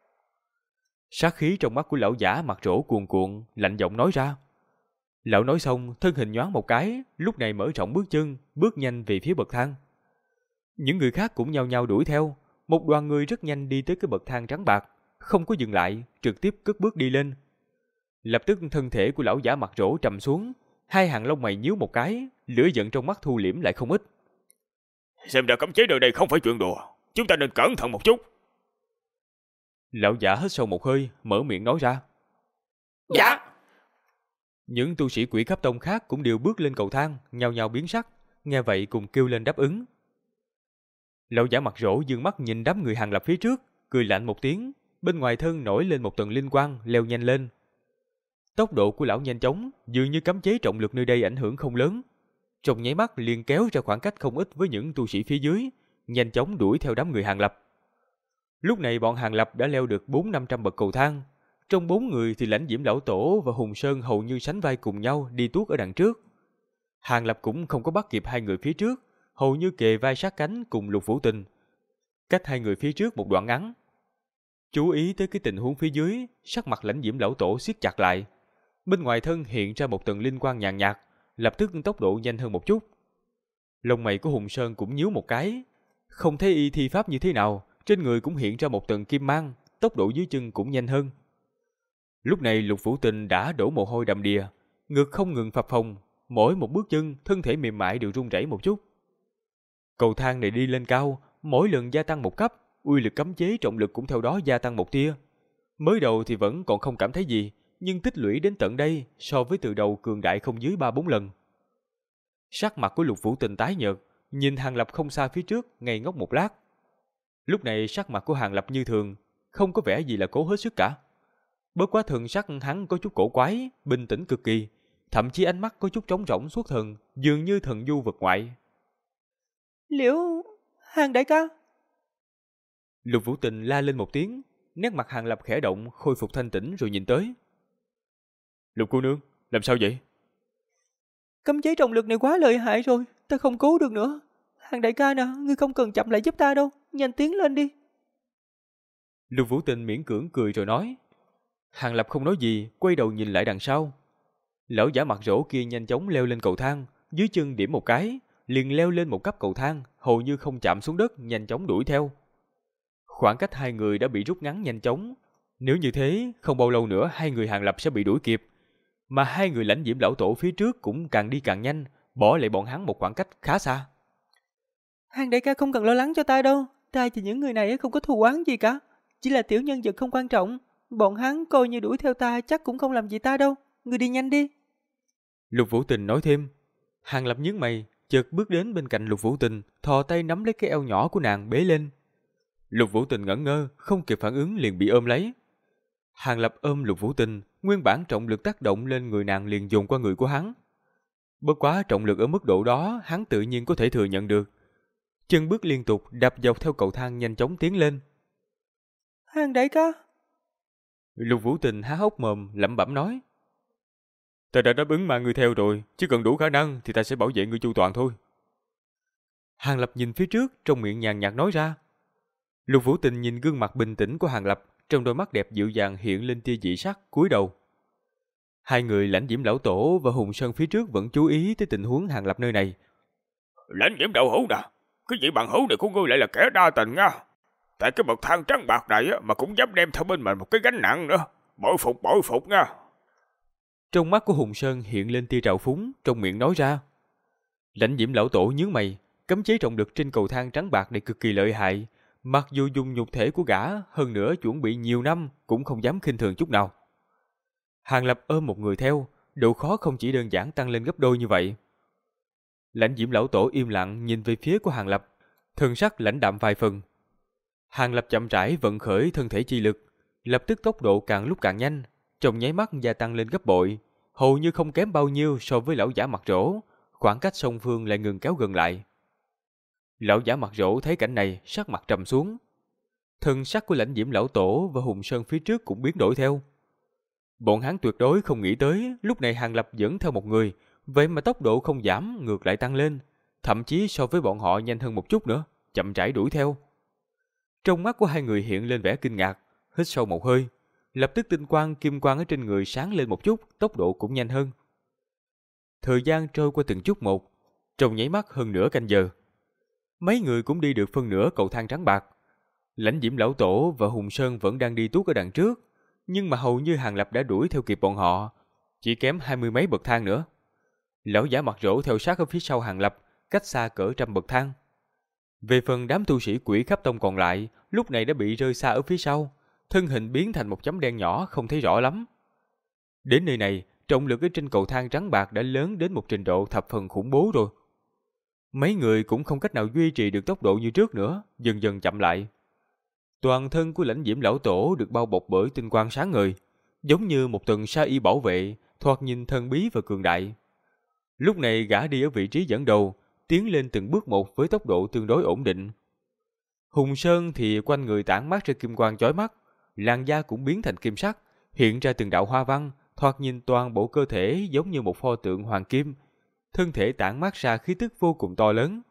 Speaker 1: Sát khí trong mắt của lão giả mặt rỗ cuồn cuộn, lạnh giọng nói ra. Lão nói xong, thân hình nhoáng một cái, lúc này mở rộng bước chân, bước nhanh về phía bậc thang. Những người khác cũng nhao nhao đuổi theo, một đoàn người rất nhanh đi tới cái bậc thang trắng bạc, không có dừng lại, trực tiếp cất bước đi lên. Lập tức thân thể của lão giả mặt rỗ trầm xuống, hai hàng lông mày nhíu một cái, lửa giận trong mắt thu liễm lại không ít.
Speaker 2: Xem ra cấm chế nơi đây không phải chuyện đùa, chúng ta nên cẩn thận một chút.
Speaker 1: Lão giả hít sâu một hơi, mở miệng nói ra.
Speaker 2: Dạ.
Speaker 1: Những tu sĩ Quỷ Khắp Tông khác cũng đều bước lên cầu thang, nhao nhao biến sắc, nghe vậy cùng kêu lên đáp ứng. Lão giả mặt rỗ dương mắt nhìn đám người Hàng Lập phía trước, cười lạnh một tiếng, bên ngoài thân nổi lên một tầng linh quang, leo nhanh lên. Tốc độ của lão nhanh chóng, dường như cấm chế trọng lực nơi đây ảnh hưởng không lớn. Trong nháy mắt liền kéo ra khoảng cách không ít với những tu sĩ phía dưới, nhanh chóng đuổi theo đám người Hàng Lập. Lúc này bọn Hàng Lập đã leo được 400-500 bậc cầu thang. Trong 4 người thì Lãnh Diễm Lão Tổ và Hùng Sơn hầu như sánh vai cùng nhau đi tuốt ở đằng trước. Hàng Lập cũng không có bắt kịp hai người phía trước, hầu như kề vai sát cánh cùng Lục Vũ Tình, cách hai người phía trước một đoạn ngắn. Chú ý tới cái tình huống phía dưới, sắc mặt Lãnh Diễm Lão Tổ siết chặt lại. Bên ngoài thân hiện ra một tầng linh quang nhàn nhạt, lập tức tốc độ nhanh hơn một chút. Lông mày của Hùng Sơn cũng nhíu một cái, không thấy y thi pháp như thế nào, trên người cũng hiện ra một tầng kim mang, tốc độ dưới chân cũng nhanh hơn. Lúc này Lục Vũ Tình đã đổ mồ hôi đầm đìa, ngực không ngừng phập phồng, mỗi một bước chân thân thể mềm mại đều run rẩy một chút. Cầu thang này đi lên cao, mỗi lần gia tăng một cấp, uy lực cấm chế trọng lực cũng theo đó gia tăng một tia. Mới đầu thì vẫn còn không cảm thấy gì, nhưng tích lũy đến tận đây so với từ đầu cường đại không dưới 3-4 lần. Sắc mặt của Lục Vũ Tình tái nhợt, nhìn Hàng Lập không xa phía trước, ngây ngốc một lát. Lúc này sắc mặt của Hàng Lập như thường, không có vẻ gì là cố hết sức cả. Bất quá thần sắc hắn có chút cổ quái, bình tĩnh cực kỳ, thậm chí ánh mắt có chút trống rỗng xuất thần, dường như thần du vực ngoại.
Speaker 3: Liễu Hàng đại ca.
Speaker 1: Lục Vũ Tình la lên một tiếng, nét mặt Hàng Lập khẽ động, khôi phục thanh tĩnh rồi nhìn tới. Lục cô nương, làm sao vậy?
Speaker 3: Cấm chế trọng lực này quá lợi hại rồi, ta không cứu được nữa. Hàng đại ca nè, ngươi không cần chậm lại giúp ta đâu, nhanh tiến lên đi.
Speaker 1: Lục Vũ Tình miễn cưỡng cười rồi nói. Hàng Lập không nói gì, quay đầu nhìn lại đằng sau. Lão giả mặt rỗ kia nhanh chóng leo lên cầu thang, dưới chân điểm một cái, liền leo lên một cấp cầu thang, hầu như không chạm xuống đất, nhanh chóng đuổi theo. Khoảng cách hai người đã bị rút ngắn nhanh chóng. Nếu như thế, không bao lâu nữa hai người Hàng Lập sẽ bị đuổi kịp. Mà hai người Lãnh Diễm Lão Tổ phía trước cũng càng đi càng nhanh, bỏ lại bọn hắn một khoảng cách khá xa.
Speaker 3: Hàng đại ca không cần lo lắng cho ta đâu, ta và những người này không có thù oán gì cả, chỉ là tiểu nhân vật không quan trọng. Bọn hắn coi như đuổi theo ta chắc cũng không làm gì ta đâu, ngươi đi nhanh đi.
Speaker 1: Lục Vũ Tình nói thêm. Hàng Lập nhướng mày, chợt bước đến bên cạnh Lục Vũ Tình, thò tay nắm lấy cái eo nhỏ của nàng bế lên. Lục Vũ Tình ngẩn ngơ, không kịp phản ứng liền bị ôm lấy. Hàng Lập ôm Lục Vũ Tình, nguyên bản trọng lực tác động lên người nàng liền dồn qua người của hắn. Bất quá trọng lực ở mức độ đó, hắn tự nhiên có thể thừa nhận được. Chân bước liên tục đạp dọc theo cầu thang nhanh chóng tiến lên.
Speaker 3: Hàng đại ca.
Speaker 1: Lục Vũ Tình há hốc mồm, lẩm bẩm nói. Ta đã đáp ứng mang ngươi theo rồi, chỉ cần đủ khả năng thì ta sẽ bảo vệ ngươi chu toàn thôi. Hàng Lập nhìn phía trước, trong miệng nhàn nhạt nói ra. Lục Vũ Tình nhìn gương mặt bình tĩnh của Hàng Lập, trong đôi mắt đẹp dịu dàng hiện lên tia dị sắc, cúi đầu. Hai người Lãnh Diễm Lão Tổ và Hùng Sơn phía trước vẫn chú ý tới tình huống Hàng Lập nơi này.
Speaker 2: Lãnh Diễm đạo hữu nè, cái vị bằng hữu này của ngươi lại là kẻ đa tình nha. Tại cái bậc thang trắng bạc này mà cũng dám đem theo bên mình một cái gánh nặng nữa. Bội phục nha.
Speaker 1: Trong mắt của Hùng Sơn hiện lên tia trào phúng, trong miệng nói ra. Lãnh Diễm lão tổ nhướng mày, cấm chế trọng lực trên cầu thang trắng bạc này cực kỳ lợi hại. Mặc dù dùng nhục thể của gã, hơn nữa chuẩn bị nhiều năm, cũng không dám khinh thường chút nào. Hàng Lập ôm một người theo, độ khó không chỉ đơn giản tăng lên gấp đôi như vậy. Lãnh Diễm lão tổ im lặng nhìn về phía của Hàng Lập, thần sắc lãnh đạm vài phần. Hàng Lập chậm rãi vận khởi thân thể chi lực, lập tức tốc độ càng lúc càng nhanh, trong nháy mắt gia tăng lên gấp bội, hầu như không kém bao nhiêu so với lão giả mặt rỗ, khoảng cách song phương lại ngừng kéo gần lại. Lão giả mặt rỗ thấy cảnh này, sắc mặt trầm xuống. Thân sắc của Lãnh Diễm lão tổ và Hùng Sơn phía trước cũng biến đổi theo. Bọn hắn tuyệt đối không nghĩ tới, lúc này Hàng Lập dẫn theo một người, vậy mà tốc độ không giảm, ngược lại tăng lên, thậm chí so với bọn họ nhanh hơn một chút nữa, chậm rãi đuổi theo. Trong mắt của hai người hiện lên vẻ kinh ngạc, hít sâu một hơi, lập tức tinh quang, kim quang ở trên người sáng lên một chút, tốc độ cũng nhanh hơn. Thời gian trôi qua từng chút một, trong nháy mắt hơn nửa canh giờ. Mấy người cũng đi được phân nửa cầu thang trắng bạc. Lãnh Diễm lão tổ và Hùng Sơn vẫn đang đi tuốt ở đằng trước, nhưng mà hầu như Hàng Lập đã đuổi theo kịp bọn họ, chỉ kém 20 mấy bậc thang nữa. Lão giả mặt rỗ theo sát ở phía sau Hàng Lập, cách xa cỡ trăm bậc thang. Về phần đám tu sĩ Quỷ Khắp Tông còn lại, lúc này đã bị rơi xa ở phía sau, thân hình biến thành một chấm đen nhỏ không thấy rõ lắm. Đến nơi này, trọng lực ở trên cầu thang trắng bạc đã lớn đến một trình độ thập phần khủng bố rồi. Mấy người cũng không cách nào duy trì được tốc độ như trước nữa, dần dần chậm lại. Toàn thân của Lãnh Diễm lão tổ được bao bọc bởi tinh quang sáng ngời, giống như một tầng sa y bảo vệ, thoạt nhìn thần bí và cường đại. Lúc này gã đi ở vị trí dẫn đầu, tiến lên từng bước một với tốc độ tương đối ổn định. Hùng Sơn thì quanh người tản mát ra kim quang chói mắt, làn da cũng biến thành kim sắc, hiện ra từng đạo hoa văn, thoạt nhìn toàn bộ cơ thể giống như một pho tượng hoàng kim, thân thể tản mát ra khí tức vô cùng to lớn.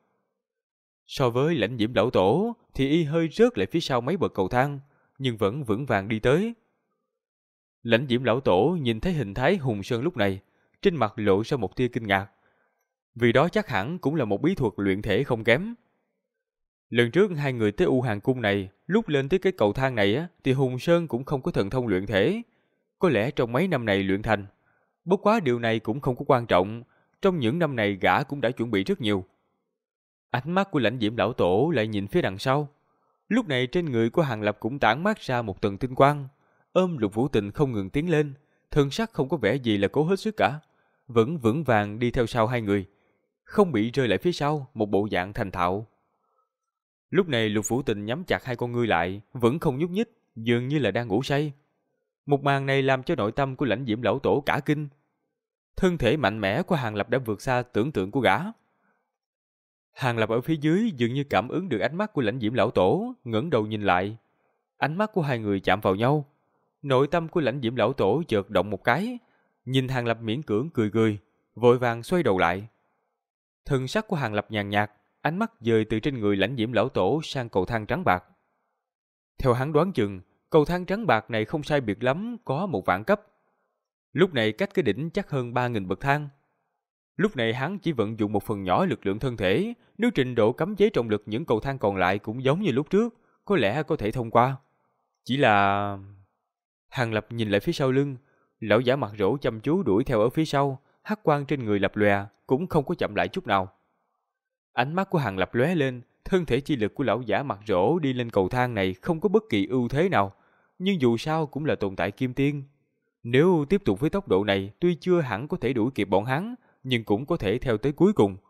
Speaker 1: So với Lãnh Diễm lão tổ thì y hơi rớt lại phía sau mấy bậc cầu thang, nhưng vẫn vững vàng đi tới. Lãnh Diễm lão tổ nhìn thấy hình thái Hùng Sơn lúc này, trên mặt lộ ra một tia kinh ngạc. Vì đó chắc hẳn cũng là một bí thuật luyện thể không kém. Lần trước hai người tới U Hàng Cung này, lúc lên tới cái cầu thang này thì Hùng Sơn cũng không có thần thông luyện thể. Có lẽ trong mấy năm này luyện thành. Bất quá điều này cũng không có quan trọng, trong những năm này gã cũng đã chuẩn bị rất nhiều. Ánh mắt của Lãnh Diễm lão tổ lại nhìn phía đằng sau. Lúc này trên người của Hàng Lập cũng tản mát ra một tầng tinh quang, ôm Lục Vũ Tình không ngừng tiến lên, thân sắc không có vẻ gì là cố hết sức cả, vẫn vững vàng đi theo sau hai người, không bị rơi lại phía sau, một bộ dạng thành thạo. Lúc này Lục Vũ Tình nhắm chặt hai con ngươi lại, vẫn không nhúc nhích, dường như là đang ngủ say. Một màn này làm cho nội tâm của Lãnh Diễm lão tổ cả kinh. Thân thể mạnh mẽ của Hàng Lập đã vượt xa tưởng tượng của gã. Hàng Lập ở phía dưới dường như cảm ứng được ánh mắt của Lãnh Diễm lão tổ, ngẩng đầu nhìn lại. Ánh mắt của hai người chạm vào nhau. Nội tâm của Lãnh Diễm lão tổ chợt động một cái, nhìn Hàng Lập miễn cưỡng cười cười, vội vàng xoay đầu lại. Thân sắc của Hàng Lập nhàn nhạt, ánh mắt dời từ trên người Lãnh Diễm lão tổ sang cầu thang trắng bạc. Theo hắn đoán chừng, cầu thang trắng bạc này không sai biệt lắm có 1.000 cấp. Lúc này cách cái đỉnh chắc hơn 3.000 bậc thang. Lúc này hắn chỉ vận dụng một phần nhỏ lực lượng thân thể, nếu trình độ cấm chế trọng lực những cầu thang còn lại cũng giống như lúc trước, có lẽ có thể thông qua. Chỉ là... Hàng Lập nhìn lại phía sau lưng, lão giả mặt rỗ chăm chú đuổi theo ở phía sau, hắc quang trên người lập lòe, cũng không có chậm lại chút nào. Ánh mắt của Hàng Lập lóe lên, thân thể chi lực của lão giả mặt rỗ đi lên cầu thang này không có bất kỳ ưu thế nào, nhưng dù sao cũng là tồn tại kim tiên. Nếu tiếp tục với tốc độ này, tuy chưa hẳn có thể đuổi kịp bọn hắn, nhưng cũng có thể theo tới cuối cùng.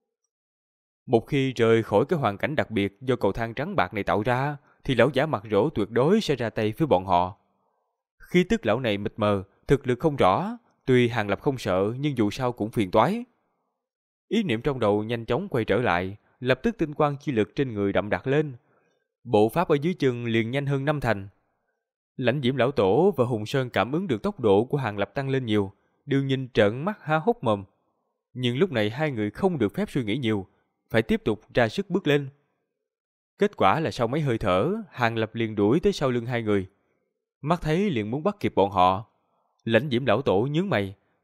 Speaker 1: Một khi rời khỏi cái hoàn cảnh đặc biệt do cầu thang trắng bạc này tạo ra, thì lão giả mặt rỗ tuyệt đối sẽ ra tay với bọn họ. Khí tức lão này mịt mờ, thực lực không rõ, tuy Hàng Lập không sợ nhưng dù sao cũng phiền toái. Ý niệm trong đầu nhanh chóng quay trở lại, lập tức tinh quang chi lực trên người đậm đặc lên. Bộ pháp ở dưới chân liền nhanh hơn 5 thành. Lãnh Diễm lão tổ và Hùng Sơn cảm ứng được tốc độ của Hàng Lập tăng lên nhiều, đều nhìn trợn mắt há hốc mồm. Nhưng lúc này hai người không được phép suy nghĩ nhiều, phải tiếp tục ra sức bước lên. Kết quả là sau mấy hơi thở, Hàng Lập liền đuổi tới sau lưng hai người. Mắt thấy liền muốn bắt kịp bọn họ. Lãnh Diễm lão tổ nhướng mày,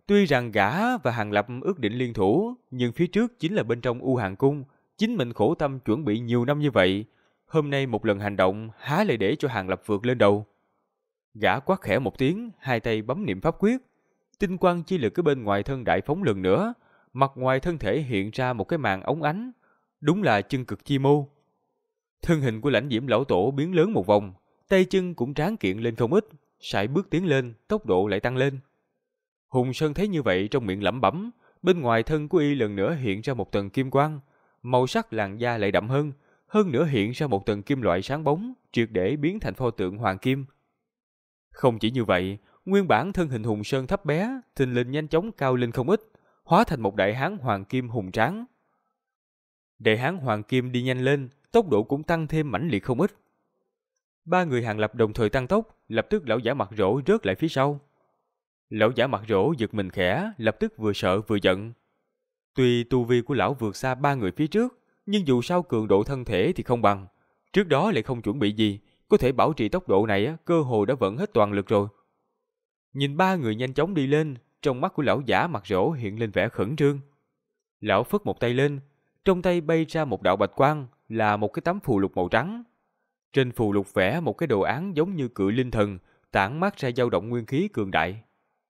Speaker 1: Tuy rằng gã và Hàng Lập ước định liên thủ, nhưng phía trước chính là bên trong U Hàng Cung, chính mình khổ tâm chuẩn bị nhiều năm như vậy, hôm nay một lần hành động há lại để cho Hàng Lập vượt lên đầu. Gã quát khẽ một tiếng, hai tay bấm niệm pháp quyết, tinh quang chi lực ở bên ngoài thân đại phóng lần nữa, mặt ngoài thân thể hiện ra một cái màn óng ánh, đúng là chân cực chi mô. Thân hình của Lãnh Diễm lão tổ biến lớn một vòng, tay chân cũng tráng kiện lên không ít, sải bước tiến lên, tốc độ lại tăng lên. Hùng Sơn thấy như vậy trong miệng lẩm bẩm, bên ngoài thân của y lần nữa hiện ra một tầng kim quang, màu sắc làn da lại đậm hơn nữa hiện ra một tầng kim loại sáng bóng, triệt để biến thành pho tượng hoàng kim. Không chỉ như vậy, nguyên bản thân hình Hùng Sơn thấp bé, thình lình nhanh chóng cao lên không ít, hóa thành một đại hán hoàng kim hùng tráng. Đại hán hoàng kim đi nhanh lên, tốc độ cũng tăng thêm mãnh liệt không ít. Ba người Hàng Lập đồng thời tăng tốc, lập tức lão giả mặt rỗ rớt lại phía sau. Lão giả mặt rỗ giật mình khẽ, lập tức vừa sợ vừa giận. Tuy tu vi của lão vượt xa ba người phía trước, nhưng dù sao cường độ thân thể thì không bằng. Trước đó lại không chuẩn bị gì, có thể bảo trì tốc độ này cơ hồ đã vận hết toàn lực rồi. Nhìn ba người nhanh chóng đi lên, trong mắt của lão giả mặt rỗ hiện lên vẻ khẩn trương. Lão phất một tay lên, trong tay bay ra một đạo bạch quang, là một cái tấm phù lục màu trắng. Trên phù lục vẽ một cái đồ án giống như cự linh thần, tản mát ra dao động nguyên khí cường đại.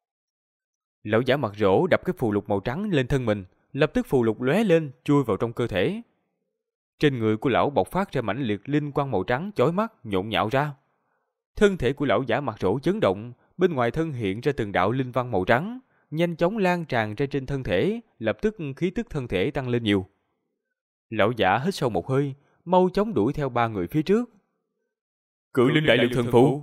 Speaker 1: Lão giả mặt rỗ đập cái phù lục màu trắng lên thân mình, lập tức phù lục lóe lên, chui vào trong cơ thể. Trên người của lão bộc phát ra mãnh liệt linh quang màu trắng chói mắt, nhộn nhạo ra. Thân thể của lão giả mặt rỗ chấn động, bên ngoài thân hiện ra từng đạo linh văn màu trắng, nhanh chóng lan tràn ra trên thân thể, lập tức khí tức thân thể tăng lên nhiều. Lão giả hít sâu một hơi, mau chóng đuổi theo ba người phía trước. Cự linh đại lực thần phù.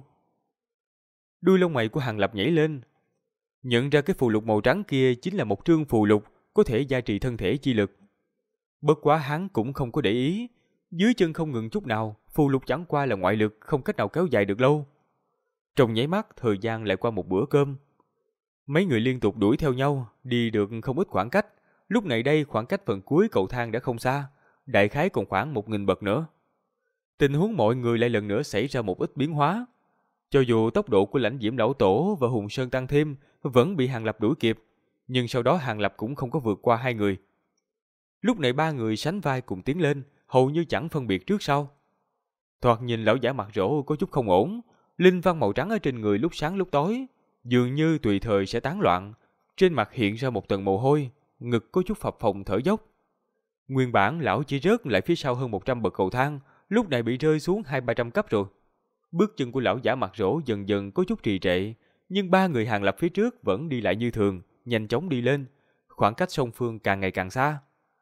Speaker 1: Đuôi lông mày của Hàng Lập nhảy lên, nhận ra cái phù lục màu trắng kia chính là một trương phù lục có thể gia trì thân thể chi lực. Bất quá hắn cũng không có để ý, dưới chân không ngừng chút nào, phù lục chẳng qua là ngoại lực, không cách nào kéo dài được lâu. Trong nháy mắt, thời gian lại qua một bữa cơm. Mấy người liên tục đuổi theo nhau, đi được không ít khoảng cách. Lúc này đây khoảng cách phần cuối cầu thang đã không xa, đại khái còn khoảng 1000 bậc nữa. Tình huống mọi người lại lần nữa xảy ra một ít biến hóa. Cho dù tốc độ của Lãnh Diễm lão tổ và Hùng Sơn tăng thêm, vẫn bị Hàng Lập đuổi kịp, nhưng sau đó Hàng Lập cũng không có vượt qua hai người. Lúc này ba người sánh vai cùng tiến lên, hầu như chẳng phân biệt trước sau. Thoạt nhìn lão giả mặt rỗ có chút không ổn, linh văn màu trắng ở trên người lúc sáng lúc tối, dường như tùy thời sẽ tán loạn. Trên mặt hiện ra một tầng mồ hôi, ngực có chút phập phồng thở dốc. Nguyên bản lão chỉ rớt lại phía sau hơn 100 bậc cầu thang, lúc này bị rơi xuống 200-300 cấp rồi. Bước chân của lão giả mặt rỗ dần dần có chút trì trệ, nhưng ba người Hàng Lập phía trước vẫn đi lại như thường, nhanh chóng đi lên, khoảng cách song phương càng ngày càng xa.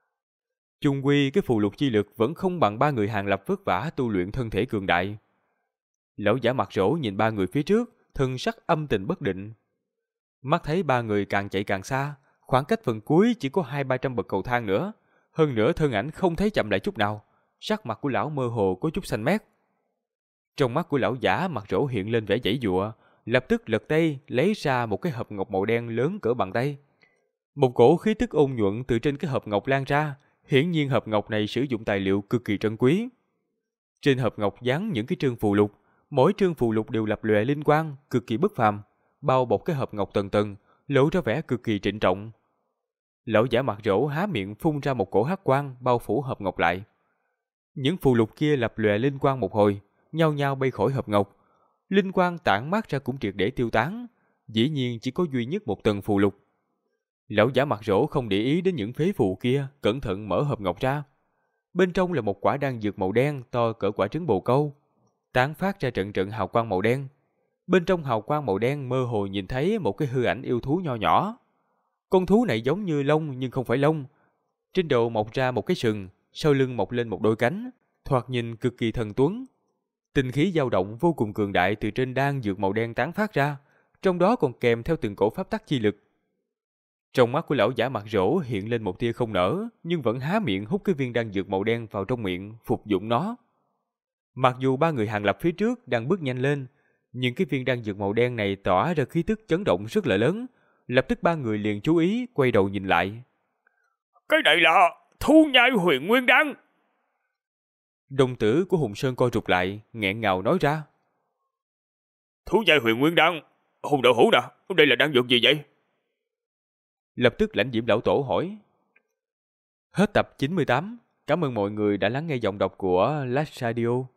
Speaker 1: Chung quy cái phù lục chi lực vẫn không bằng ba người Hàng Lập vất vả tu luyện thân thể cường đại. Lão giả mặt rỗ nhìn ba người phía trước, thân sắc âm tình bất định. Mắt thấy ba người càng chạy càng xa, khoảng cách phần cuối chỉ có 200-300 bậc cầu thang nữa, hơn nữa thân ảnh không thấy chậm lại chút nào, sắc mặt của lão mơ hồ có chút xanh mét. Trong mắt của lão giả mặt rỗ hiện lên vẻ giãy giụa, lập tức lật tay lấy ra một cái hộp ngọc màu đen lớn cỡ bàn tay. Một cổ khí tức ôn nhuận từ trên cái hộp ngọc lan ra, hiển nhiên hộp ngọc này sử dụng tài liệu cực kỳ trân quý. Trên hộp ngọc dán những cái trương phù lục, mỗi trương phù lục đều lập lòe linh quang, cực kỳ bất phàm, bao bọc cái hộp ngọc tầng tầng, lộ ra vẻ cực kỳ trịnh trọng. Lão giả mặt rỗ há miệng phun ra một cổ hắc quang bao phủ hộp ngọc lại. Những phù lục kia lập lòe linh quang một hồi, nhao nhao bay khỏi hộp ngọc. Linh quang tản mát ra cũng triệt để tiêu tán, dĩ nhiên chỉ có duy nhất một tầng phù lục. Lão giả mặt rỗ không để ý đến những phế phù kia, cẩn thận mở hộp ngọc ra. Bên trong là một quả đan dược màu đen to cỡ quả trứng bồ câu, tán phát ra trận trận hào quang màu đen. Bên trong hào quang màu đen mơ hồ nhìn thấy một cái hư ảnh yêu thú nho nhỏ. Con thú này giống như lông nhưng không phải lông. Trên đầu mọc ra một cái sừng, sau lưng mọc lên một đôi cánh, thoạt nhìn cực kỳ thần tuấn. Tinh khí dao động vô cùng cường đại từ trên đan dược màu đen tán phát ra, trong đó còn kèm theo từng cổ pháp tắc chi lực. Trong mắt của lão giả mặt rỗ hiện lên một tia không nở, nhưng vẫn há miệng hút cái viên đan dược màu đen vào trong miệng, phục dụng nó. Mặc dù ba người Hàng Lập phía trước đang bước nhanh lên, nhưng cái viên đan dược màu đen này tỏa ra khí tức chấn động rất là lớn. Lập tức ba người liền chú ý, quay đầu nhìn lại.
Speaker 2: Cái này là Thu Nhai Huyền Nguyên Đan.
Speaker 1: Đồng tử của Hùng Sơn co rụt lại, nghẹn ngào nói ra.
Speaker 2: Thu Nhai Huyền Nguyên Đan? Hùng đạo hữu nè, đây là đan dược gì vậy?
Speaker 1: Lập tức Lãnh Diễm lão tổ hỏi. Hết tập 98. Cảm ơn mọi người đã lắng nghe giọng đọc của Last Radio.